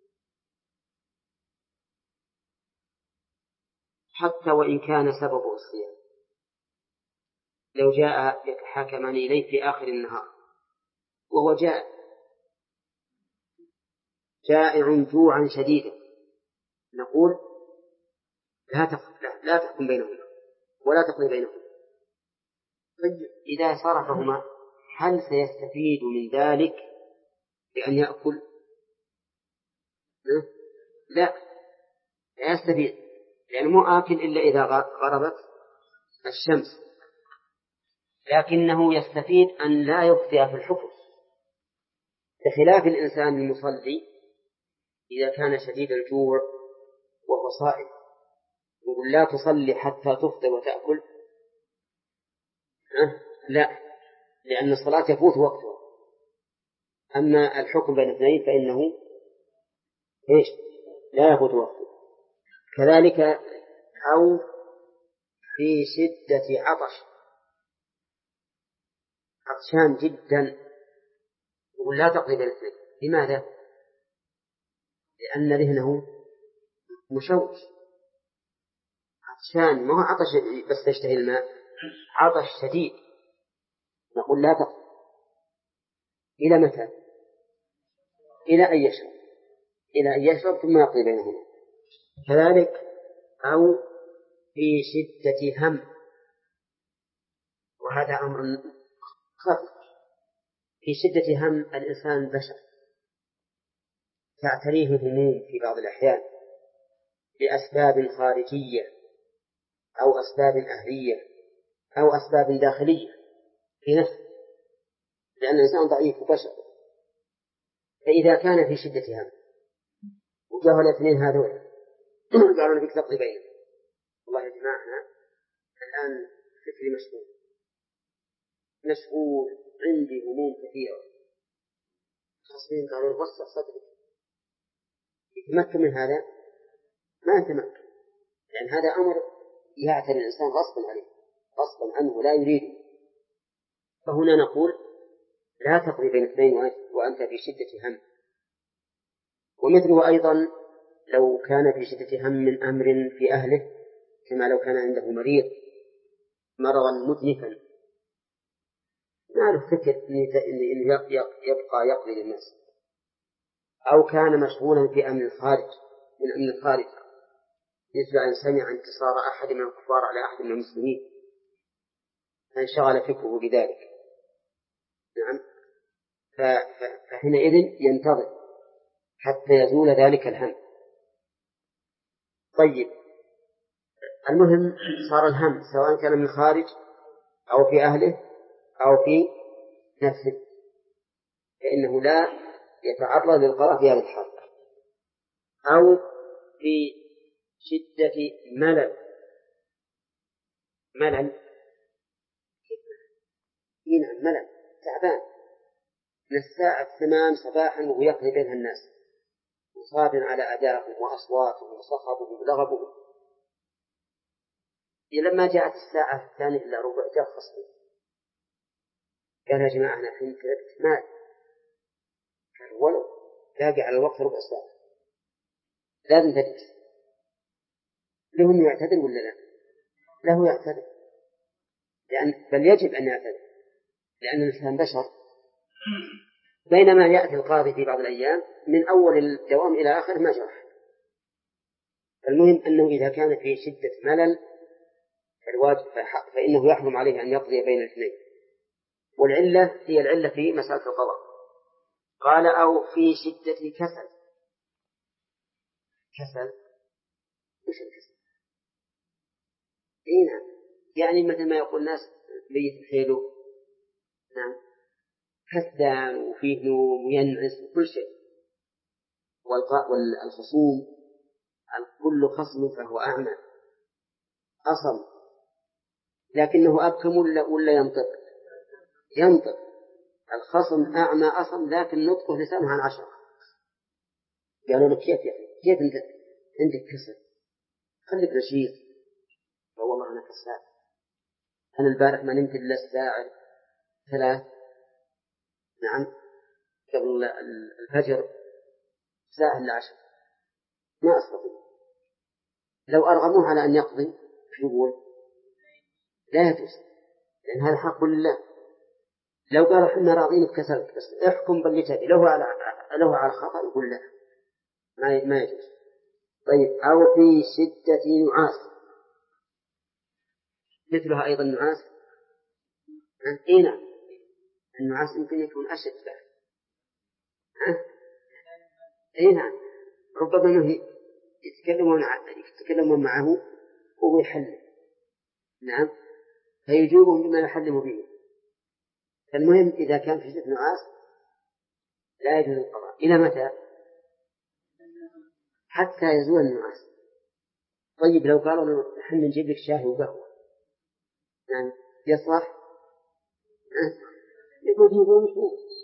حتى وإن كان سببه الصيام. لو جاء يتحاكمان إليه في آخر النهار وهو جائع جوعا شديدا، نقول لا تحكم بينهما ولا تقضي بينهما. طيب إذا صرفهما هل سيستفيد من ذلك بأن يأكل؟ لا يستفيد، لأنه مو آكل إلا إذا غربت الشمس، لكنه يستفيد أن لا يخطئ في الحكم، بخلاف الإنسان المصلي إذا كان شديد الجوع وهو صائم يقول لا تصلي حتى تفطر وتأكل، لا، لأن الصلاة يفوت وقتها. أما الحكم بين اثنين فإنه لا يفوت وقته. كذلك أو في شدة عطشان جدا يقول لا تقضي بين اثنين. لماذا؟ لأن ذهنه مشوش، عطشان ما هو عطش بس تشتهي الماء، عطش شديد، نقول لا تقضي. إلى متى؟ إلى أن يشرب ثم يقضي بينهما. كذلك أو في شدة هم، وهذا أمر خاص. في شدة هم الإنسان بشر تعتريه هموم في بعض الأحيان لأسباب خارجية أو أسباب أهلية أو أسباب داخلية في نفسه، لأن الإنسان ضعيف وبشر. فإذا كان في شدة هم وجاء الاثنين هذول قالوا نبيك تقضي بينهم، والله يا جماعة الآن فكري مشغول عندي هموم كثيرة، خاصين قالوا وسع صدرك، يتمكن من هذا؟ ما يتمكن، لأن هذا أمر يعتري الإنسان غصبا عليه، غصبا عنه لا يريد. فهنا نقول لا تقضي بين اثنين وأنت في شدة هم. ومثله أيضا لو كان في شدة هم من أمر في أهله، كما لو كان عنده مريض مرضا مدنفا ما له فكر إنه يبقى يقضي للناس، أو كان مشغولا في أمر الخارج من أمر الخارج، مثل أن سمع انتصار أحد من الكفار على أحد من المسلمين فانشغل فكره بذلك. نعم، فحينئذ ينتظر حتى يزول ذلك الهم. طيب المهم صار الهم سواء كان من خارج أو في أهله أو في نفسه فإنه لا يتعرض للقضاء في هذه الحال. أو في شدة ملل تعبان من الساعة 8 صباحا وهو يقضي بينها الناس وصابر على أدائهم وأصواتهم وصخبهم ولغبهم، لما جاءت الساعة 2:45 جاء خصمه قال يا جماعة أنا الحين كذبت مال، قال ولو باقي على الوقت ربع ساعة لازم تجلس. لهم يعتذر ولا لا؟ له يعتذر، بل يجب أن يعتذر، لأن الإنسان بشر. بينما يأتي القاضي في بعض الأيام من أول الدوام إلى آخر ما جرح. المهم أنه إذا كان في شدة ملل فإنه يحرم عليه أن يقضي بين الاثنين، والعلة هي العلة في مسألة القضاء. قال أو في شدة كسل. وش الكسل؟ نعم، يعني مثل ما يقول الناس بيت حيله، نعم، كسلان وفيه نوم وينعس وكل شيء. والخصوم كل خصم فهو أعمى أصم، لكنه أبكم ولا ينطق. الخصم أعمى أصم لكن نطقه لسانه عن 10. قالوا له كيف أنت عندك كسل؟ خليك رشيد. والله أنا كسلان، أنا البارح ما نمت إلا الساعة 3، نعم، قبل الفجر ساعة إلا 10، ما أستطيع. لو أرغموه على أن يقضي شو يقول؟ لا يجوز، لأن هذا حق لله. لو قالوا حنا راضين بكسلك بس احكم باللي له على خطأ، يقول لا، ما يجوز. طيب، أو في شدة نعاس، مثلها أيضا نعاس. إيه نعم، النعاس يمكن يكون أشد له. إيه نعم، ربما أنه يتكلمون معه وهو يحلم، نعم، فيجوبهم بما يحلم به. فالمهم إذا كان في شدة نعاس لا يجوز القضاء. إلى متى؟ حتى يزول النعاس. طيب لو قالوا له نحن نجيب لك شاي وقهوة، يعني يصلح؟ يقول مشروع،